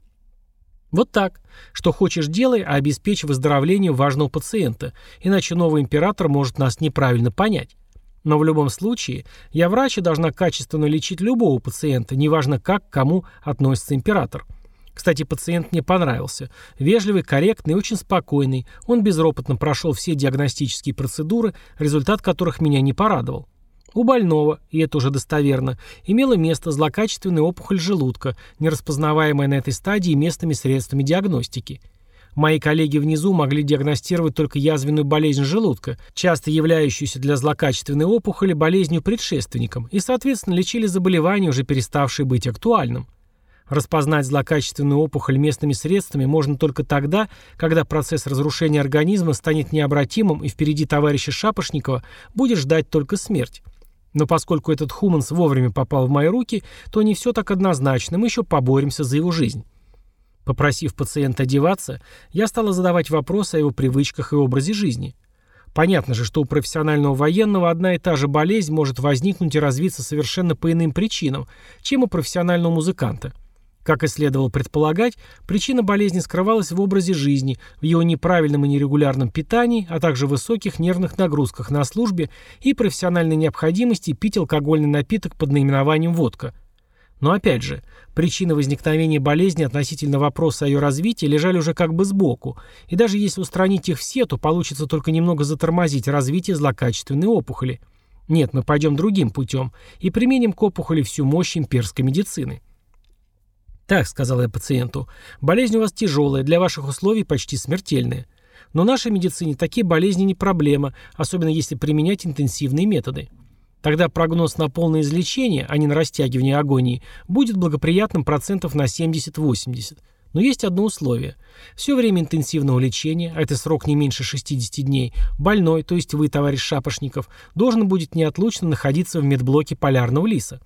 Вот так. Что хочешь делай, а обеспечь выздоровление важного пациента, иначе новый император может нас неправильно понять. Но в любом случае, я врач и должна качественно лечить любого пациента, неважно как к кому относится император. Кстати, пациент мне понравился. Вежливый, корректный и очень спокойный. Он безропотно прошел все диагностические процедуры, результат которых меня не порадовал. У больного, и это уже достоверно, имела место злокачественная опухоль желудка, не распознаваемая на этой стадии местными средствами диагностики. Мои коллеги внизу могли диагностировать только язвенную болезнь желудка, часто являющуюся для злокачественной опухоли болезнью предшественником, и, соответственно, лечили заболевание, уже переставшее быть актуальным. Распознать злокачественную опухоль местными средствами можно только тогда, когда процесс разрушения организма станет необратимым и впереди товарища Шапошникова будет ждать только смерть. Но поскольку этот хуманс вовремя попал в мои руки, то не все так однозначно, мы еще поборемся за его жизнь. Попросив пациента одеваться, я стала задавать вопросы о его привычках и образе жизни. Понятно же, что у профессионального военного одна и та же болезнь может возникнуть и развиться совершенно по иным причинам, чем у профессионального музыканта. Как и следовало предполагать, причина болезни скрывалась в образе жизни, в его неправильном и нерегулярном питании, а также высоких нервных нагрузках на службе и профессиональной необходимости пить алкогольный напиток под наименованием водка. Но опять же, причины возникновения болезни относительно вопроса о ее развитии лежали уже как бы сбоку, и даже если устранить их все, то получится только немного затормозить развитие злокачественной опухоли. Нет, мы пойдем другим путем и применим к опухоли всю мощь имперской медицины. «Так», — сказал я пациенту, — «болезнь у вас тяжелая, для ваших условий почти смертельная. Но в нашей медицине такие болезни не проблема, особенно если применять интенсивные методы. Тогда прогноз на полное излечение, а не на растягивание агонии, будет благоприятным процентов на семьдесят-восемьдесят. Но есть одно условие. Все время интенсивного лечения, а это срок не меньше шестидесяти дней, больной, то есть вы, товарищ Шапошников, должен будет неотлучно находиться в медблоке полярного лиса».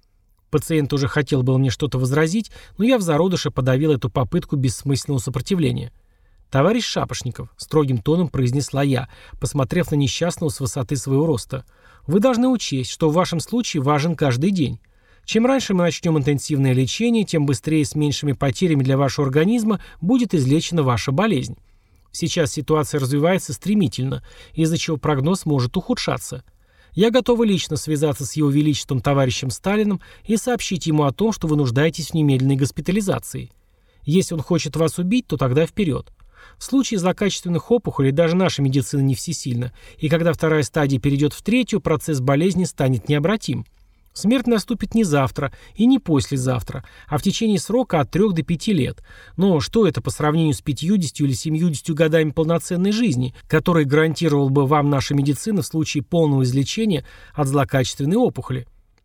Пациент уже хотел было мне что-то возразить, но я в зародыше подавил эту попытку бессмысленного сопротивления. «Товарищ Шапошников», — строгим тоном произнесла я, посмотрев на несчастного с высоты своего роста, — «вы должны учесть, что в вашем случае важен каждый день. Чем раньше мы начнем интенсивное лечение, тем быстрее с меньшими потерями для вашего организма будет излечена ваша болезнь. Сейчас ситуация развивается стремительно, из-за чего прогноз может ухудшаться. Я готова лично связаться с его величеством товарищем Сталиным и сообщить ему о том, что вы нуждаетесь в немедленной госпитализации. Если он хочет вас убить, то тогда вперед. В случае злокачественных опухолей даже наша медицина не всесильна, и когда вторая стадия перейдет в третью, процесс болезни станет необратим. Смерть наступит не завтра и не послезавтра, а в течение срока от трёх до пяти лет. Но что это по сравнению с пятьюдесятью или семьюдесятью годами полноценной жизни, которые гарантировал бы вам наша медицина в случае полного излечения от злокачественной опухоли?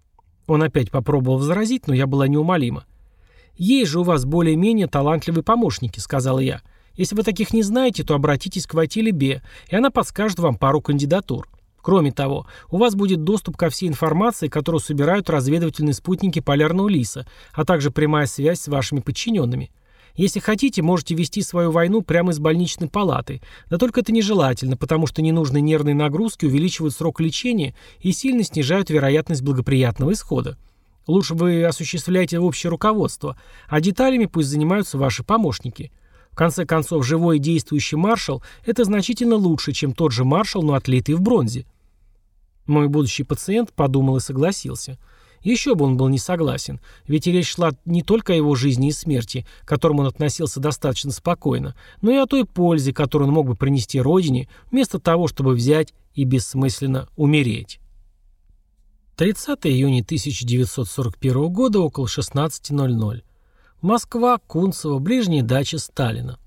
Он опять попробовал возразить, но я была неумолима. «Есть же у вас более-менее талантливые помощники», — сказала я. «Если вы таких не знаете, то обратитесь к Ватиле Бе, и она подскажет вам пару кандидатур. Кроме того, у вас будет доступ ко всей информации, которую собирают разведывательные спутники Полярного Лиса, а также прямая связь с вашими подчиненными. Если хотите, можете вести свою войну прямо из больничной палаты. Да только это нежелательно, потому что ненужные нервные нагрузки увеличивают срок лечения и сильно снижают вероятность благоприятного исхода. Лучше вы осуществляете общее руководство, а деталями пусть занимаются ваши помощники. В конце концов, живой и действующий маршал – это значительно лучше, чем тот же маршал, но отлитый в бронзе. Мой будущий пациент подумал и согласился. Еще бы он был не согласен, ведь речь шла не только о его жизни и смерти, к которому он относился достаточно спокойно, но и о той пользе, которую он мог бы принести родине, вместо того, чтобы взять и бессмысленно умереть. тридцатого июня тысяча девятьсот сорок первого года, около шестнадцати ноль-ноль. Москва, Кунцево, ближняя дача Сталина.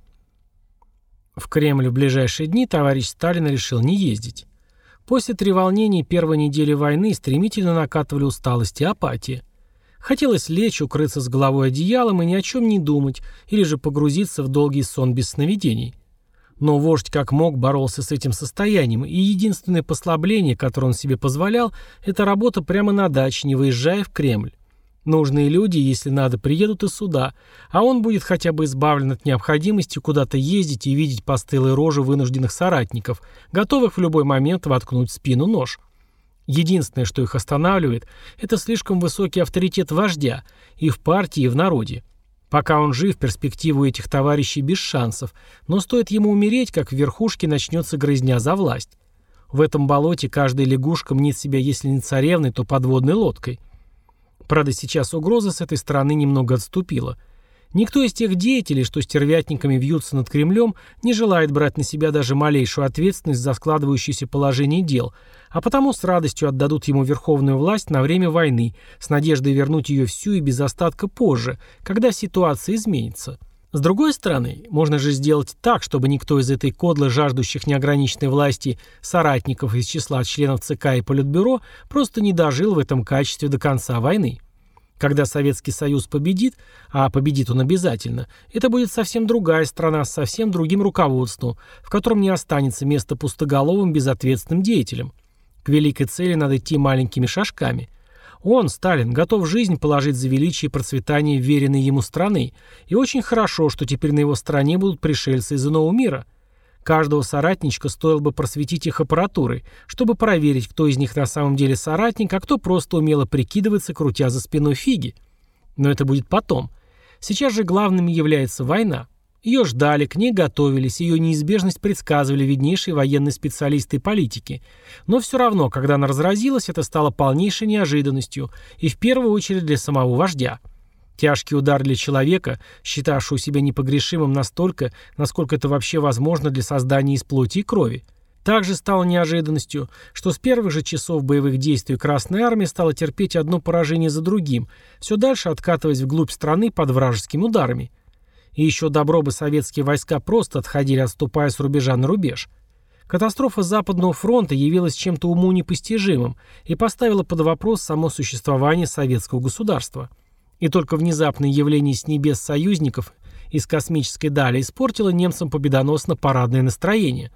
В Кремль в ближайшие дни товарищ Сталин решил не ездить. После треволнений первой недели войны стремительно накатывали усталость и апатия. Хотелось лечь, укрыться с головой одеялом и ни о чем не думать, или же погрузиться в долгий сон без сновидений. Но вождь как мог боролся с этим состоянием, и единственное послабление, которое он себе позволял, это работа прямо на даче, не выезжая в Кремль. Нужные люди, если надо, приедут и сюда, а он будет хотя бы избавлен от необходимости куда-то ездить и видеть постылые рожи вынужденных соратников, готовых в любой момент воткнуть в спину нож. Единственное, что их останавливает, это слишком высокий авторитет вождя и в партии, и в народе. Пока он жив, перспективу этих товарищей без шансов, но стоит ему умереть, как в верхушке начнется грызня за власть. В этом болоте каждая лягушка мнит себя, если не царевной, то подводной лодкой. Правда, сейчас угроза с этой стороны немного отступила. Никто из тех деятелей, что стервятниками вьются над Кремлем, не желает брать на себя даже малейшую ответственность за складывающееся положение дел, а потому с радостью отдадут ему верховную власть на время войны, с надеждой вернуть ее всю и без остатка позже, когда ситуация изменится. С другой стороны, можно же сделать так, чтобы никто из этой кодлы, жаждущих неограниченной власти соратников из числа членов ЦК и Политбюро, просто не дожил в этом качестве до конца войны. Когда Советский Союз победит, а победит он обязательно, это будет совсем другая страна с совсем другим руководством, в котором не останется места пустоголовым безответственным деятелям. К великой цели надо идти маленькими шажками. Он, Сталин, готов жизнь положить за величие и процветание веренной ему страны, и очень хорошо, что теперь на его стороне будут пришельцы из иного мира. Каждого соратничка стоило бы просветить их аппаратурой, чтобы проверить, кто из них на самом деле соратник, а кто просто умело прикидывается, крутя за спиной фиги. Но это будет потом. Сейчас же главным является война. Ее ждали, к ней готовились, ее неизбежность предсказывали виднейшие военные специалисты и политики. Но все равно, когда она разразилась, это стало полнейшей неожиданностью, и в первую очередь для самого вождя. Тяжкий удар для человека, считавшего себя непогрешимым настолько, насколько это вообще возможно для создания из плоти и крови. Также стало неожиданностью, что с первых же часов боевых действий Красная Армия стала терпеть одно поражение за другим, все дальше откатываясь вглубь страны под вражескими ударами. И еще добро бы советские войска просто отходили, отступая с рубежа на рубеж. Катастрофа Западного фронта явилась чем-то уму непостижимым и поставила под вопрос само существование советского государства. И только внезапное явление с небес союзников из космической дали испортило немцам победоносно парадное настроение.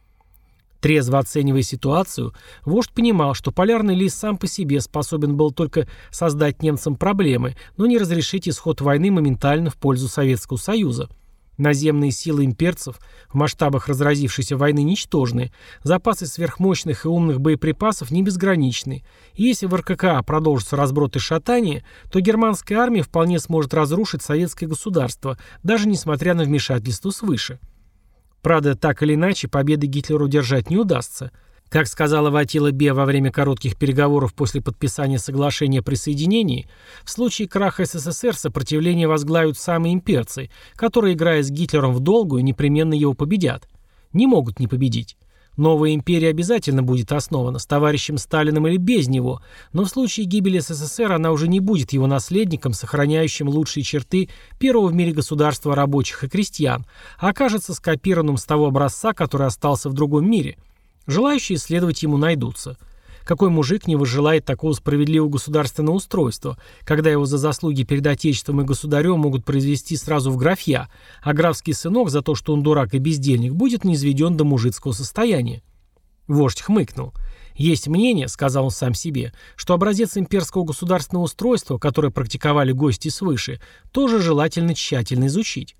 Трезво оценивая ситуацию, вождь понимал, что полярный лис сам по себе способен был только создать немцам проблемы, но не разрешить исход войны моментально в пользу Советского Союза. Наземные силы имперцев в масштабах разразившейся войны ничтожны, запасы сверхмощных и умных боеприпасов не безграничны, и если в эр ка ка а продолжится разброд и шатание, то германская армия вполне сможет разрушить советское государство, даже несмотря на вмешательство свыше. Правда, так или иначе, победы Гитлеру держать не удастся. Как сказала Ватила Бе во время коротких переговоров после подписания соглашения о присоединении, в случае краха эс эс эс эр сопротивление возглавят самые имперцы, которые, играя с Гитлером в долгую, непременно его победят. Не могут не победить. Новая империя обязательно будет основана, с товарищем Сталиным или без него, но в случае гибели эс эс эс эр она уже не будет его наследником, сохраняющим лучшие черты первого в мире государства рабочих и крестьян, а окажется скопированным с того образца, который остался в другом мире. Желающие следовать ему найдутся. Какой мужик не возжелает такого справедливого государственного устройства, когда его за заслуги перед Отечеством и государем могут произвести сразу в графья, а графский сынок за то, что он дурак и бездельник, будет низведен до мужицкого состояния? Вождь хмыкнул. Есть мнение, сказал он сам себе, что образец имперского государственного устройства, которое практиковали гости свыше, тоже желательно тщательно изучить.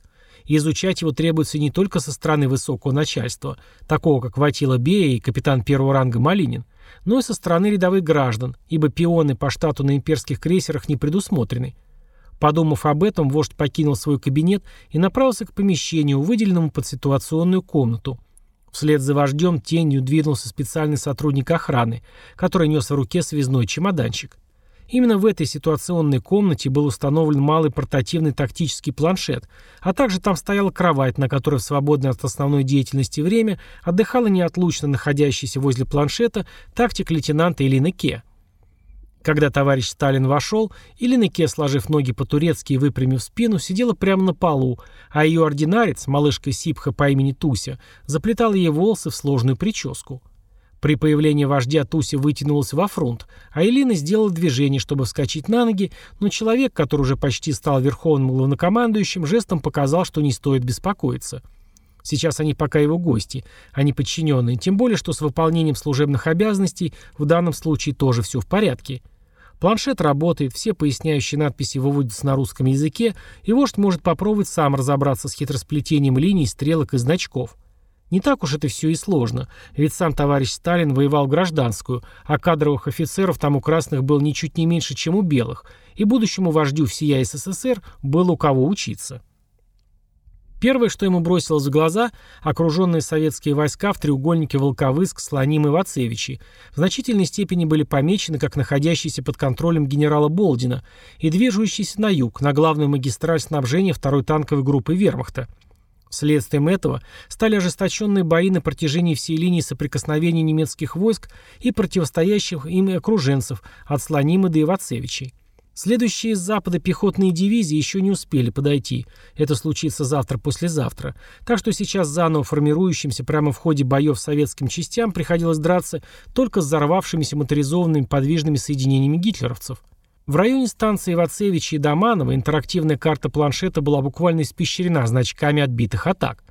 И изучать его требуется не только со стороны высокого начальства, такого как Ватила Бея и капитан первого ранга Малинин, но и со стороны рядовых граждан, ибо пионы по штату на имперских крейсерах не предусмотрены. Подумав об этом, вождь покинул свой кабинет и направился к помещению, выделенному под ситуационную комнату. Вслед за вождем тенью двинулся специальный сотрудник охраны, который нес в руке связной чемоданчик. Именно в этой ситуационной комнате был установлен малый портативный тактический планшет, а также там стояла кровать, на которой в свободное от основной деятельности время отдыхала неотлучно находящаяся возле планшета тактик-лейтенанта Элина Ке. Когда товарищ Сталин вошел, Элина Ке, сложив ноги по-турецки и выпрямив спину, сидела прямо на полу, а ее ординарец, малышка Сипха по имени Туся, заплетала ей волосы в сложную прическу. При появлении вождя Туся вытянулась во фронт, а Элина сделала движение, чтобы вскочить на ноги, но человек, который уже почти стал верховным главнокомандующим, жестом показал, что не стоит беспокоиться. Сейчас они пока его гости, а не подчиненные, тем более, что с выполнением служебных обязанностей в данном случае тоже все в порядке. Планшет работает, все поясняющие надписи выводятся на русском языке, и вождь может попробовать сам разобраться с хитросплетением линий, стрелок и значков. Не так уж это все и сложно, ведь сам товарищ Сталин воевал в гражданскую, а кадровых офицеров там у красных было ничуть не меньше, чем у белых, и будущему вождю всея СССР было у кого учиться. Первое, что ему бросилось в глаза, окруженные советские войска в треугольнике Волковыск, Слоним и Вацевичи, в значительной степени были помечены как находящиеся под контролем генерала Болдина и движущиеся на юг, на главную магистраль снабжения второй танковой группы вермахта. Следствием этого стали ожесточенные бои на протяжении всей линии соприкосновения немецких войск и противостоящих им окруженцев от Слонима до Ивацевичей. Следующие с запада пехотные дивизии еще не успели подойти. Это случится завтра-послезавтра. Так что сейчас заново формирующимся прямо в ходе боев советским частям приходилось драться только с взорвавшимися моторизованными подвижными соединениями гитлеровцев. В районе станции Вацевичи и Доманово интерактивная карта планшета была буквально испещрена значками отбитых атак.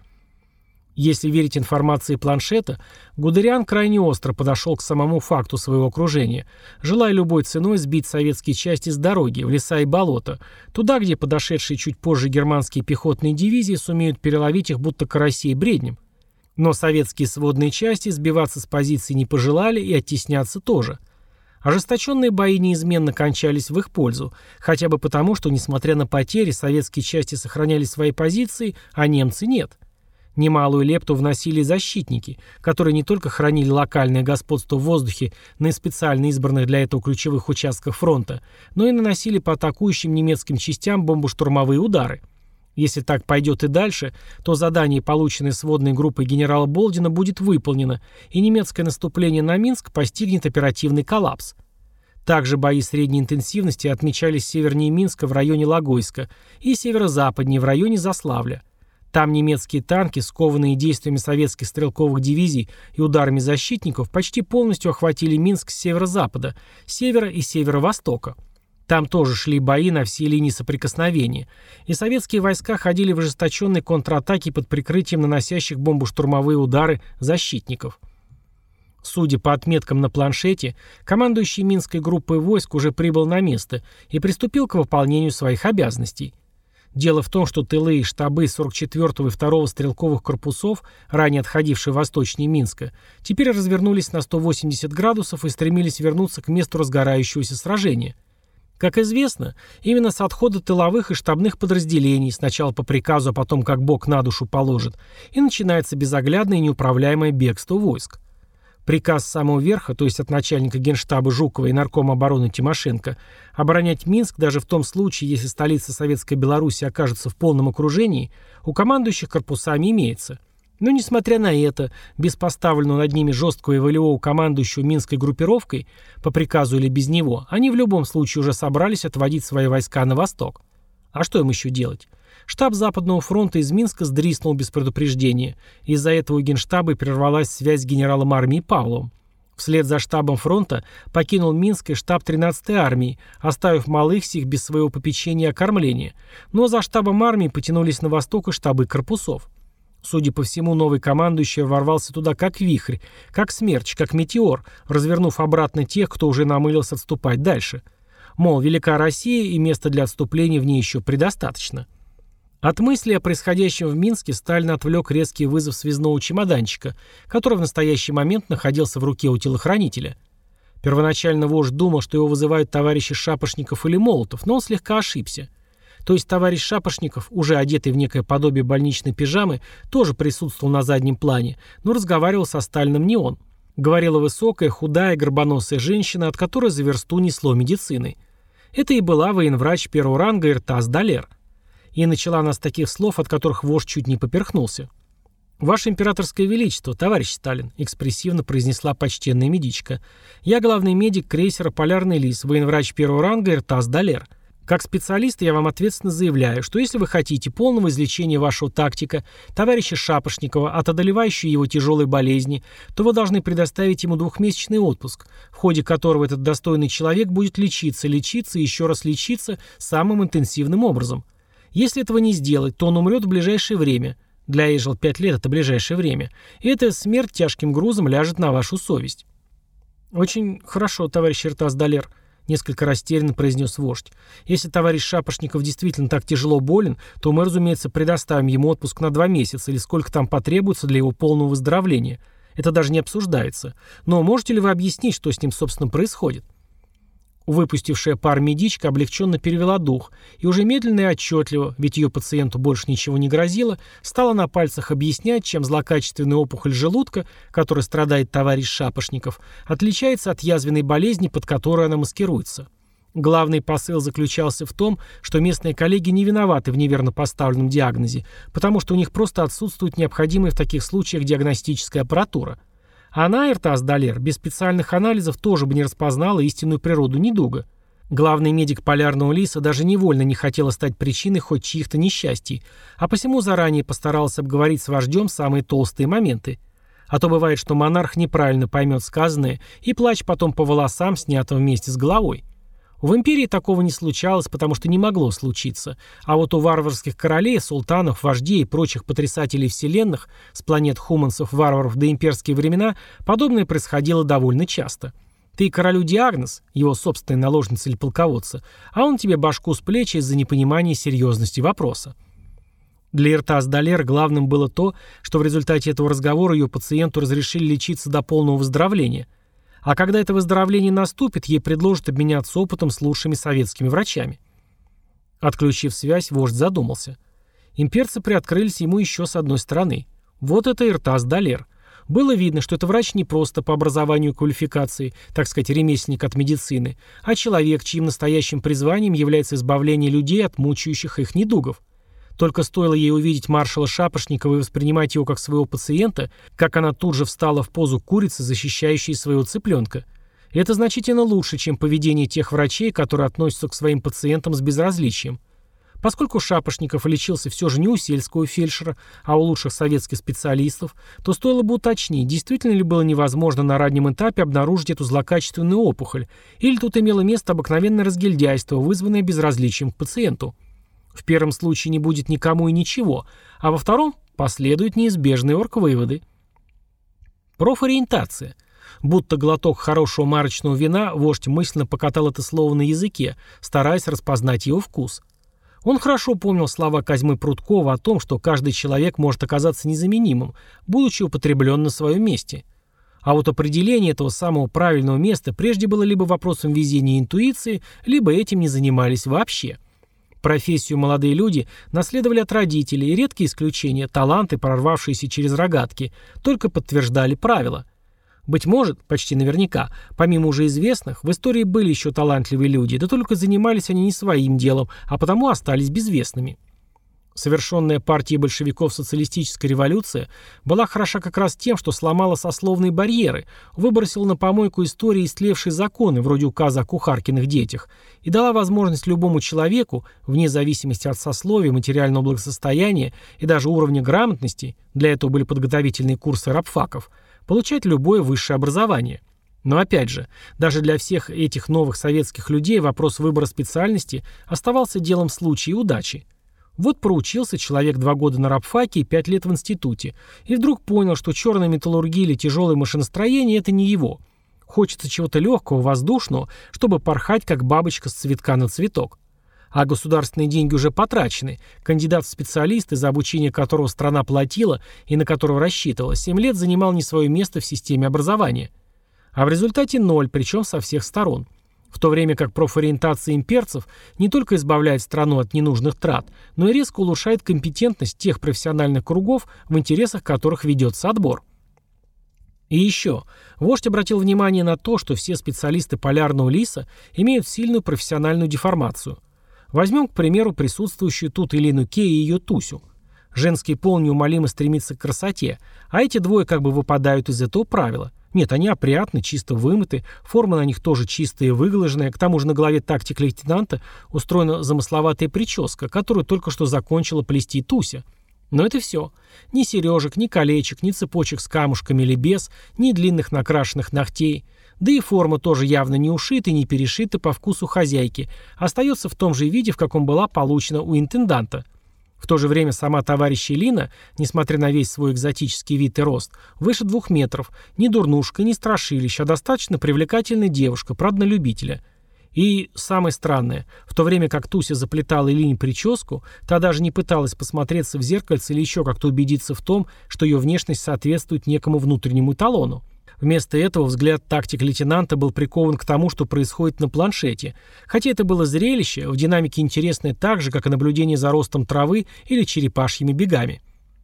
Если верить информации планшета, Гудериан крайне остро подошел к самому факту своего окружения, желая любой ценой сбить советские части с дороги, в леса и болота, туда, где подошедшие чуть позже германские пехотные дивизии сумеют переловить их будто карасей бреднем. Но советские сводные части сбиваться с позиций не пожелали и оттесняться тоже. Ожесточенные бои неизменно кончались в их пользу, хотя бы потому, что, несмотря на потери, советские части сохраняли свои позиции, а немцы нет. Немалую лепту вносили защитники, которые не только хранили локальное господство в воздухе на специально избранных для этого ключевых участках фронта, но и наносили по атакующим немецким частям бомбоштурмовые удары. Если так пойдет и дальше, то задание, полученное сводной группой генерала Болдина, будет выполнено, и немецкое наступление на Минск постигнет оперативный коллапс. Также бои средней интенсивности отмечались севернее Минска в районе Логойска и северо-западнее в районе Заславля. Там немецкие танки, скованные действиями советских стрелковых дивизий и ударами защитников, почти полностью охватили Минск с северо-запада, севера и северо-востока. Там тоже шли бои на всей линии соприкосновения, и советские войска ходили в ожесточенной контратаке под прикрытием наносящих бомбоштурмовые удары защитников. Судя по отметкам на планшете, командующий Минской группой войск уже прибыл на место и приступил к выполнению своих обязанностей. Дело в том, что тылы и штабы сорок четвёртого и второго стрелковых корпусов, ранее отходившие восточнее Минска, теперь развернулись на сто восемьдесят градусов и стремились вернуться к месту разгорающегося сражения. Как известно, именно с отхода тыловых и штабных подразделений, сначала по приказу, а потом как Бог на душу положит, и начинается безоглядное и неуправляемое бегство войск. Приказ с самого верха, то есть от начальника генштаба Жукова и наркома обороны Тимошенко, оборонять Минск даже в том случае, если столица Советской Беларуси окажется в полном окружении, у командующих корпусами имеется. Но, несмотря на это, без поставленного над ними жесткого и волевого командующего Минской группировкой, по приказу или без него, они в любом случае уже собрались отводить свои войска на восток. А что им еще делать? Штаб Западного фронта из Минска сдриснул без предупреждения. Из-за этого у Генштаба прервалась связь с генералом армии Павловым. Вслед за штабом фронта покинул Минск и штаб тринадцатой армии, оставив малых сих без своего попечения и окормления. Но за штабом армии потянулись на восток и штабы корпусов. Судя по всему, новый командующий ворвался туда как вихрь, как смерч, как метеор, развернув обратно тех, кто уже намылился отступать дальше. Мол, велика Россия, и места для отступления в ней еще предостаточно. От мысли о происходящем в Минске Сталин отвлек резкий вызов связного чемоданчика, который в настоящий момент находился в руке у телохранителя. Первоначально вождь думал, что его вызывают товарищи Шапошников или Молотов, но он слегка ошибся. То есть товарищ Шапошников, уже одетый в некое подобие больничной пижамы, тоже присутствовал на заднем плане, но разговаривал со Сталиным не он. Говорила высокая, худая, горбоносая женщина, от которой за версту несло медициной. Это и была военврач первого ранга Иртаз Далер. И начала она с таких слов, от которых вождь чуть не поперхнулся. «Ваше императорское величество, товарищ Сталин», — экспрессивно произнесла почтенная медичка. «Я главный медик крейсера «Полярный лис», военврач первого ранга Иртаз Далер. Как специалист я вам ответственно заявляю, что если вы хотите полного излечения вашего тактика, товарища Шапошникова, от одолевающей его тяжелой болезни, то вы должны предоставить ему двухмесячный отпуск, в ходе которого этот достойный человек будет лечиться, лечиться и еще раз лечиться самым интенсивным образом. Если этого не сделать, то он умрет в ближайшее время. Для Эйжел пять лет – это ближайшее время. И эта смерть тяжким грузом ляжет на вашу совесть». «Очень хорошо, товарищ Иртаз Далер», – несколько растерянно произнес вождь. «Если товарищ Шапошников действительно так тяжело болен, то мы, разумеется, предоставим ему отпуск на два месяца или сколько там потребуется для его полного выздоровления. Это даже не обсуждается. Но можете ли вы объяснить, что с ним, собственно, происходит?» Выпустившая пар медичка облегченно перевела дух и уже медленно и отчетливо, ведь ее пациенту больше ничего не грозило, стала на пальцах объяснять, чем злокачественная опухоль желудка, которой страдает товарищ Шапошников, отличается от язвенной болезни, под которой она маскируется. Главный посыл заключался в том, что местные коллеги не виноваты в неверно поставленном диагнозе, потому что у них просто отсутствует необходимая в таких случаях диагностическая аппаратура. Она, Иртаз Далер, без специальных анализов тоже бы не распознала истинную природу недуга. Главный медик «Полярного лиса» даже невольно не хотела стать причиной хоть чьих-то несчастий, а посему заранее постарался обговорить с вождем самые толстые моменты. А то бывает, что монарх неправильно поймет сказанное, и плач потом по волосам, снятым вместе с головой. В империи такого не случалось, потому что не могло случиться. А вот у варварских королей, султанов, вождей и прочих потрясателей вселенных с планет хуманцев, варваров до имперские времена подобное происходило довольно часто. Ты королю диагноз, его собственной наложницы или полководца, а он тебе башку с плеч из-за непонимания серьезности вопроса. Для Иртаз Далер главным было то, что в результате этого разговора ее пациенту разрешили лечиться до полного выздоровления. А когда это выздоровление наступит, ей предложат обменяться опытом с лучшими советскими врачами. Отключив связь, вождь задумался. Имперцы приоткрылись ему еще с одной стороны. Вот это Иртаз Далер. Было видно, что это врач не просто по образованию и квалификации, так сказать, ремесленник от медицины, а человек, чьим настоящим призванием является избавление людей от мучающих их недугов. Только стоило ей увидеть маршала Шапошникова и воспринимать его как своего пациента, как она тут же встала в позу курицы, защищающей своего цыпленка. И это значительно лучше, чем поведение тех врачей, которые относятся к своим пациентам с безразличием. Поскольку Шапошников лечился все же не у сельского фельдшера, а у лучших советских специалистов, то стоило бы уточнить, действительно ли было невозможно на раннем этапе обнаружить эту злокачественную опухоль, или тут имело место обыкновенное разгильдяйство, вызванное безразличием к пациенту. В первом случае не будет никому и ничего, а во втором последуют неизбежные орг-выводы. Профориентация. Будто глоток хорошего марочного вина, вождь мысленно покатал это слово на языке, стараясь распознать его вкус. Он хорошо помнил слова Козьмы Прудкова о том, что каждый человек может оказаться незаменимым, будучи употреблен на своем месте. А вот определение этого самого правильного места прежде было либо вопросом везения и интуиции, либо этим не занимались вообще. Профессию молодые люди наследовали от родителей, и редкие исключения, таланты, прорвавшиеся через рогатки, только подтверждали правила. Быть может, почти наверняка, помимо уже известных, в истории были еще талантливые люди, да только занимались они не своим делом, а потому остались безвестными. Совершенная партией большевиков социалистическая революция была хороша как раз тем, что сломала сословные барьеры, выбросила на помойку истории истлевшие законы, вроде указа о кухаркиных детях, и дала возможность любому человеку, вне зависимости от сословия, материального благосостояния и даже уровня грамотности, для этого были подготовительные курсы рабфаков, получать любое высшее образование. Но опять же, даже для всех этих новых советских людей вопрос выбора специальности оставался делом случая и удачи. Вот проучился человек два года на рабфаке и пять лет в институте, и вдруг понял, что черная металлургия или тяжелое машиностроение – это не его. Хочется чего-то легкого, воздушного, чтобы порхать, как бабочка с цветка на цветок. А государственные деньги уже потрачены. Кандидат в специалисты, за обучение которого страна платила и на которого рассчитывала, семь лет занимал не свое место в системе образования. А в результате ноль, причем со всех сторон. В то время как профориентация имперцев не только избавляет страну от ненужных трат, но и резко улучшает компетентность тех профессиональных кругов, в интересах которых ведется отбор. И еще, вождь обратил внимание на то, что все специалисты полярного лиса имеют сильную профессиональную деформацию. Возьмем, к примеру, присутствующую тут Элину Кей и ее Тусю. Женский пол неумолимо стремится к красоте, а эти двое как бы выпадают из этого правила. Нет, они опрятны, чисто вымыты, форма на них тоже чистая и выглаженная, к тому же на голове тактик-лейтенанта устроена замысловатая прическа, которую только что закончила плести Туся. Но это все. Ни сережек, ни колечек, ни цепочек с камушками или без, ни длинных накрашенных ногтей. Да и форма тоже явно не ушита и не перешита по вкусу хозяйки, остается в том же виде, в каком была получена у интенданта. В то же время сама товарищ Элина, несмотря на весь свой экзотический вид и рост, выше двух метров, не дурнушка, не страшилище, а достаточно привлекательная девушка, правда, на любителя. И самое странное, в то время как Туся заплетала Элине прическу, та даже не пыталась посмотреться в зеркальце или еще как-то убедиться в том, что ее внешность соответствует некому внутреннему эталону. Вместо этого взгляд тактик-лейтенанта был прикован к тому, что происходит на планшете, хотя это было зрелище, в динамике интересное так же, как и наблюдение за ростом травы или черепашьими бегами.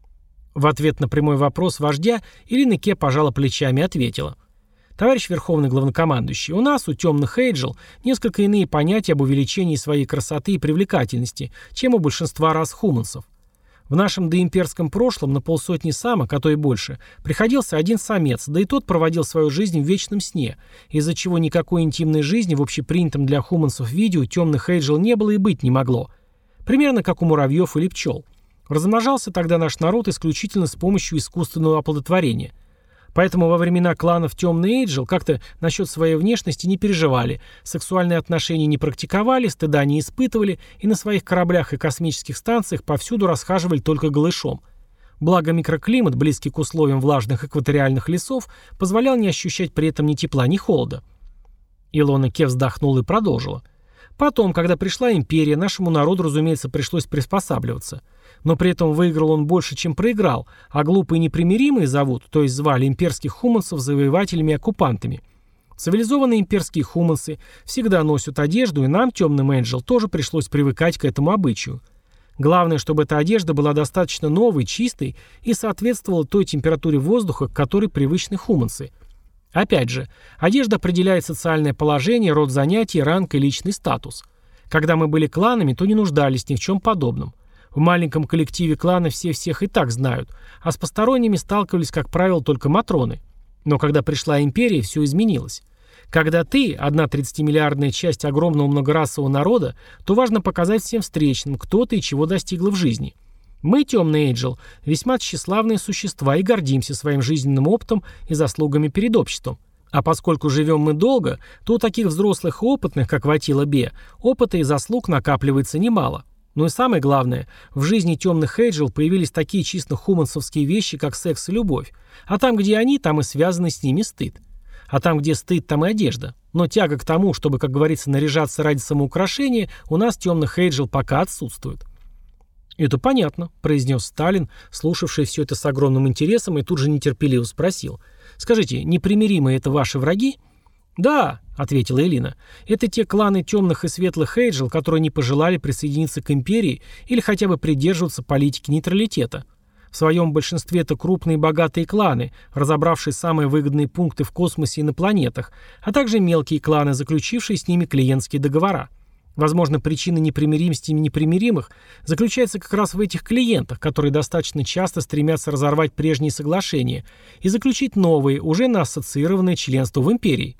В ответ на прямой вопрос вождя Элина Ке пожала плечами и ответила: «Товарищ Верховный Главнокомандующий, у нас, у темных Эйджел, несколько иные понятия об увеличении своей красоты и привлекательности, чем у большинства рас хуманцев. В нашем доимперском прошлом на полсотни самок, а то и больше, приходился один самец, да и тот проводил свою жизнь в вечном сне, из-за чего никакой интимной жизни в общепринятом для хуманцев виде у темных Эйджел не было и быть не могло. Примерно как у муравьев или пчел. Размножался тогда наш народ исключительно с помощью искусственного оплодотворения. Поэтому во времена кланов Темный Эйджел как-то насчет своей внешности не переживали, сексуальные отношения не практиковали, стыда не испытывали и на своих кораблях и космических станциях повсюду расхаживали только голышом. Благо микроклимат, близкий к условиям влажных экваториальных лесов, позволял не ощущать при этом ни тепла, ни холода. Илона Ке вздохнула и продолжила. Потом, когда пришла империя, нашему народу, разумеется, пришлось приспосабливаться. Но при этом выиграл он больше, чем проиграл, а глупые непримиримые зовут, то есть звали имперских хуманцев завоевателями и оккупантами. Цивилизованные имперские хуманцы всегда носят одежду, и нам, темным Энджел, тоже пришлось привыкать к этому обычаю. Главное, чтобы эта одежда была достаточно новой, чистой и соответствовала той температуре воздуха, к которой привычны хуманцы. Опять же, одежда определяет социальное положение, род занятий, ранг и личный статус. Когда мы были кланами, то не нуждались ни в чем подобном. В маленьком коллективе клана все всех и так знают, а с посторонними сталкивались, как правило, только матроны. Но когда пришла империя, все изменилось. Когда ты, одна тридцатимиллиардная часть огромного многорасового народа, то важно показать всем встречным, кто ты и чего достигла в жизни. Мы, темные Эйджел, весьма тщеславные существа и гордимся своим жизненным опытом и заслугами перед обществом. А поскольку живем мы долго, то у таких взрослых и опытных, как Ватила Бе, опыта и заслуг накапливается немало. Ну и самое главное, в жизни темных Эйджел появились такие чисто хуманцевские вещи, как секс и любовь. А там, где они, там и связанный с ними стыд. А там, где стыд, там и одежда. Но тяга к тому, чтобы, как говорится, наряжаться ради самоукрашения, у нас темных Эйджел пока отсутствует. «Это понятно», — произнес Сталин, слушавший все это с огромным интересом, и тут же нетерпеливо спросил. «Скажите, непримиримые это ваши враги?» «Да», — ответила Элина, — «это те кланы темных и светлых Эйджел, которые не пожелали присоединиться к империи или хотя бы придерживаться политики нейтралитета. В своем большинстве это крупные богатые кланы, разобравшие самые выгодные пункты в космосе и на планетах, а также мелкие кланы, заключившие с ними клиентские договора. Возможно, причина непримиримости непримиримых заключается как раз в этих клиентах, которые достаточно часто стремятся разорвать прежние соглашения и заключить новые, уже на ассоциированное членство в империи».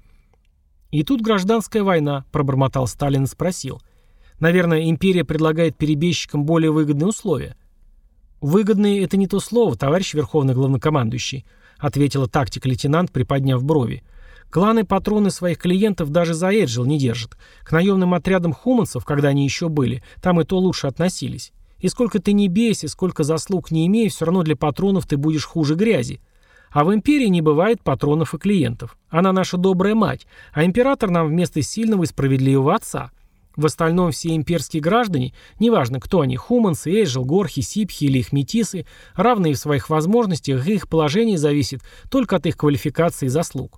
«И тут гражданская война», — пробормотал Сталин и спросил. «Наверное, империя предлагает перебежчикам более выгодные условия». «Выгодные — это не то слово, товарищ Верховный Главнокомандующий», — ответила тактик-лейтенант, приподняв брови. «Кланы-патроны своих клиентов даже за Эйджел не держат. К наемным отрядам хуманцев, когда они еще были, там и то лучше относились. И сколько ты не бейся, сколько заслуг не имея, все равно для патронов ты будешь хуже грязи. А в империи не бывает патронов и клиентов. Она наша добрая мать, а император нам вместо сильного и справедливого отца. В остальном все имперские граждане, неважно кто они, хуманцы, эйджел, горхи, сипхи или их метисы, равные в своих возможностях, и их положение зависит только от их квалификации и заслуг.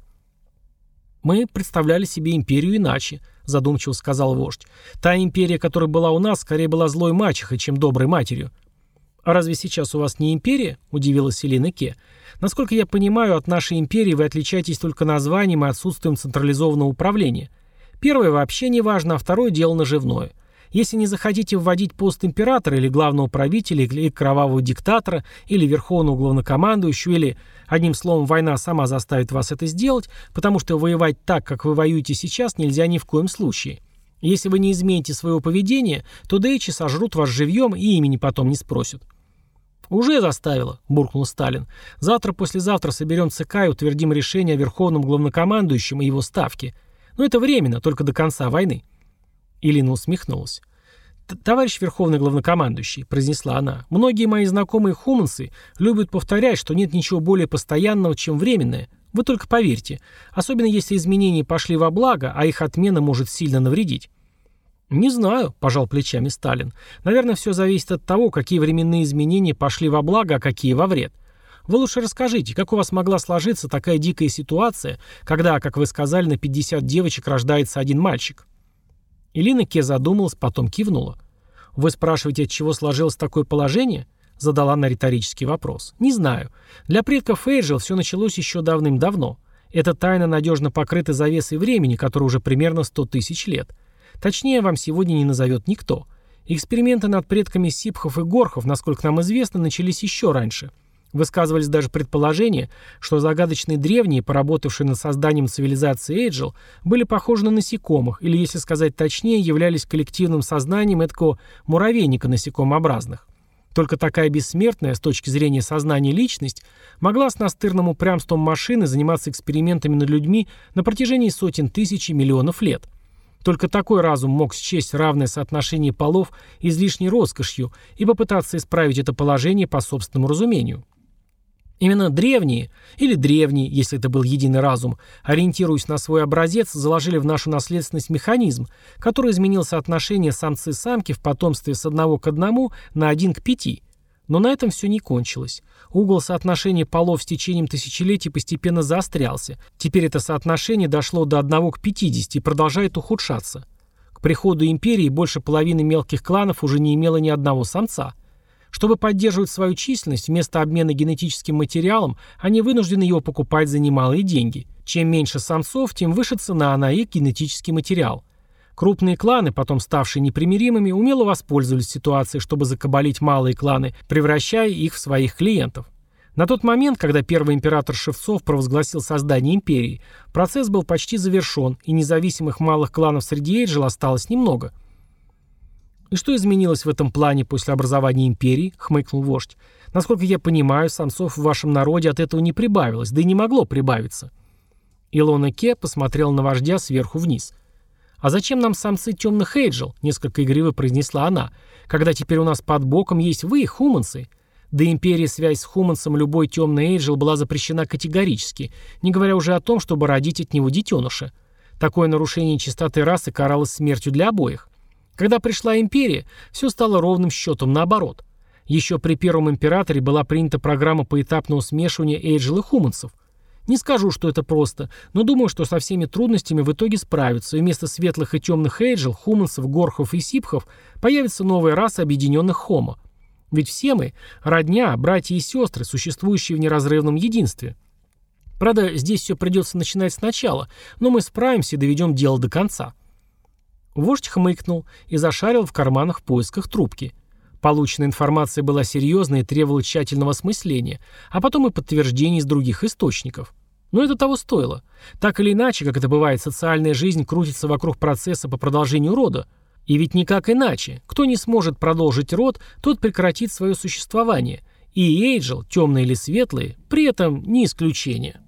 «Мы представляли себе империю иначе», — задумчиво сказал вождь. «Та империя, которая была у нас, скорее была злой мачехой, чем доброй матерью». «А разве сейчас у вас не империя?» — удивилась Селина Ке. «Насколько я понимаю, от нашей империи вы отличаетесь только названием и отсутствием централизованного управления. Первое вообще не важно, а второе дело наживное. Если не захотите вводить пост императора или главного правителя, или кровавого диктатора, или верховного главнокомандующего, или, одним словом, война сама заставит вас это сделать, потому что воевать так, как вы воюете сейчас, нельзя ни в коем случае. Если вы не измените своего поведения, то дейчи сожрут вас живьем и имени потом не спросят». «Уже заставила», — буркнул Сталин. «Завтра-послезавтра соберем ЦК и утвердим решение о верховном главнокомандующем и его ставке. Но это временно, только до конца войны». Илина усмехнулась. «Товарищ верховный главнокомандующий», — произнесла она, — «многие мои знакомые хуманцы любят повторять, что нет ничего более постоянного, чем временное. Вы только поверьте, особенно если изменения пошли во благо, а их отмена может сильно навредить». «Не знаю», — пожал плечами Сталин. «Наверное, все зависит от того, какие временные изменения пошли во благо, а какие во вред. Вы лучше расскажите, как у вас могла сложиться такая дикая ситуация, когда, как вы сказали, на пятьдесят девочек рождается один мальчик?» Илина Ке задумалась, потом кивнула. «Вы спрашиваете, от чего сложилось такое положение?» — задала она риторический вопрос. «Не знаю. Для предков Эйджел все началось еще давным-давно. Эта тайна надежно покрыта завесой времени, которая уже примерно сто тысяч лет. Точнее, вам сегодня не назовет никто. Эксперименты над предками сипхов и горхов, насколько нам известно, начались еще раньше. Высказывались даже предположения, что загадочные древние, поработавшие над созданием цивилизации Эйджел, были похожи на насекомых, или, если сказать точнее, являлись коллективным сознанием этого муравейника насекомообразных. Только такая бессмертная, с точки зрения сознания, личность могла с настырным упрямством машины заниматься экспериментами над людьми на протяжении сотен тысяч и миллионов лет. Только такой разум мог счесть равное соотношение полов излишней роскошью и попытаться исправить это положение по собственному разумению. Именно древние, или древние, если это был единый разум, ориентируясь на свой образец, заложили в нашу наследственность механизм, который изменил соотношение самцы-самки в потомстве с одного к одному на один к пяти. Но на этом все не кончилось. Угол соотношения полов с течением тысячелетий постепенно заострялся. Теперь это соотношение дошло до одного к пятидесяти и продолжает ухудшаться. К приходу империи больше половины мелких кланов уже не имело ни одного самца. Чтобы поддерживать свою численность, вместо обмена генетическим материалом, они вынуждены его покупать за немалые деньги. Чем меньше самцов, тем выше цена на их генетический материал. Крупные кланы, потом ставшие непримиримыми, умело воспользовались ситуацией, чтобы закабалить малые кланы, превращая их в своих клиентов. На тот момент, когда первый император Шевцов провозгласил создание империи, процесс был почти завершен, и независимых малых кланов среди Эйджел осталось немного. «И что изменилось в этом плане после образования империи?» — хмыкнул вождь. «Насколько я понимаю, самцов в вашем народе от этого не прибавилось, да и не могло прибавиться». Илона Ке посмотрела на вождя сверху вниз. «А зачем нам самцы темных Эйджел?» — несколько игриво произнесла она. «Когда теперь у нас под боком есть вы, хуманцы». До империи связь с хуманцем любой темной Эйджел была запрещена категорически, не говоря уже о том, чтобы родить от него детеныша. Такое нарушение чистоты расы каралось смертью для обоих. Когда пришла империя, все стало ровным счетом наоборот. Еще при первом императоре была принята программа поэтапного смешивания Эйджел и хуманцев. Не скажу, что это просто, но думаю, что со всеми трудностями в итоге справятся, и вместо светлых и темных Эйджел, хуманцев, горхов и сипхов появится новая раса объединенных хомо. Ведь все мы – родня, братья и сестры, существующие в неразрывном единстве. Правда, здесь все придется начинать сначала, но мы справимся и доведем дело до конца». Вождь хмыкнул и зашарил в карманах в поисках трубки. Полученная информация была серьезной и требовала тщательного осмысления, а потом и подтверждений из других источников. Но это того стоило. Так или иначе, как это бывает, социальная жизнь крутится вокруг процесса по продолжению рода. И ведь никак иначе. Кто не сможет продолжить род, тот прекратит свое существование. И Эйджел, темные или светлые, при этом не исключение.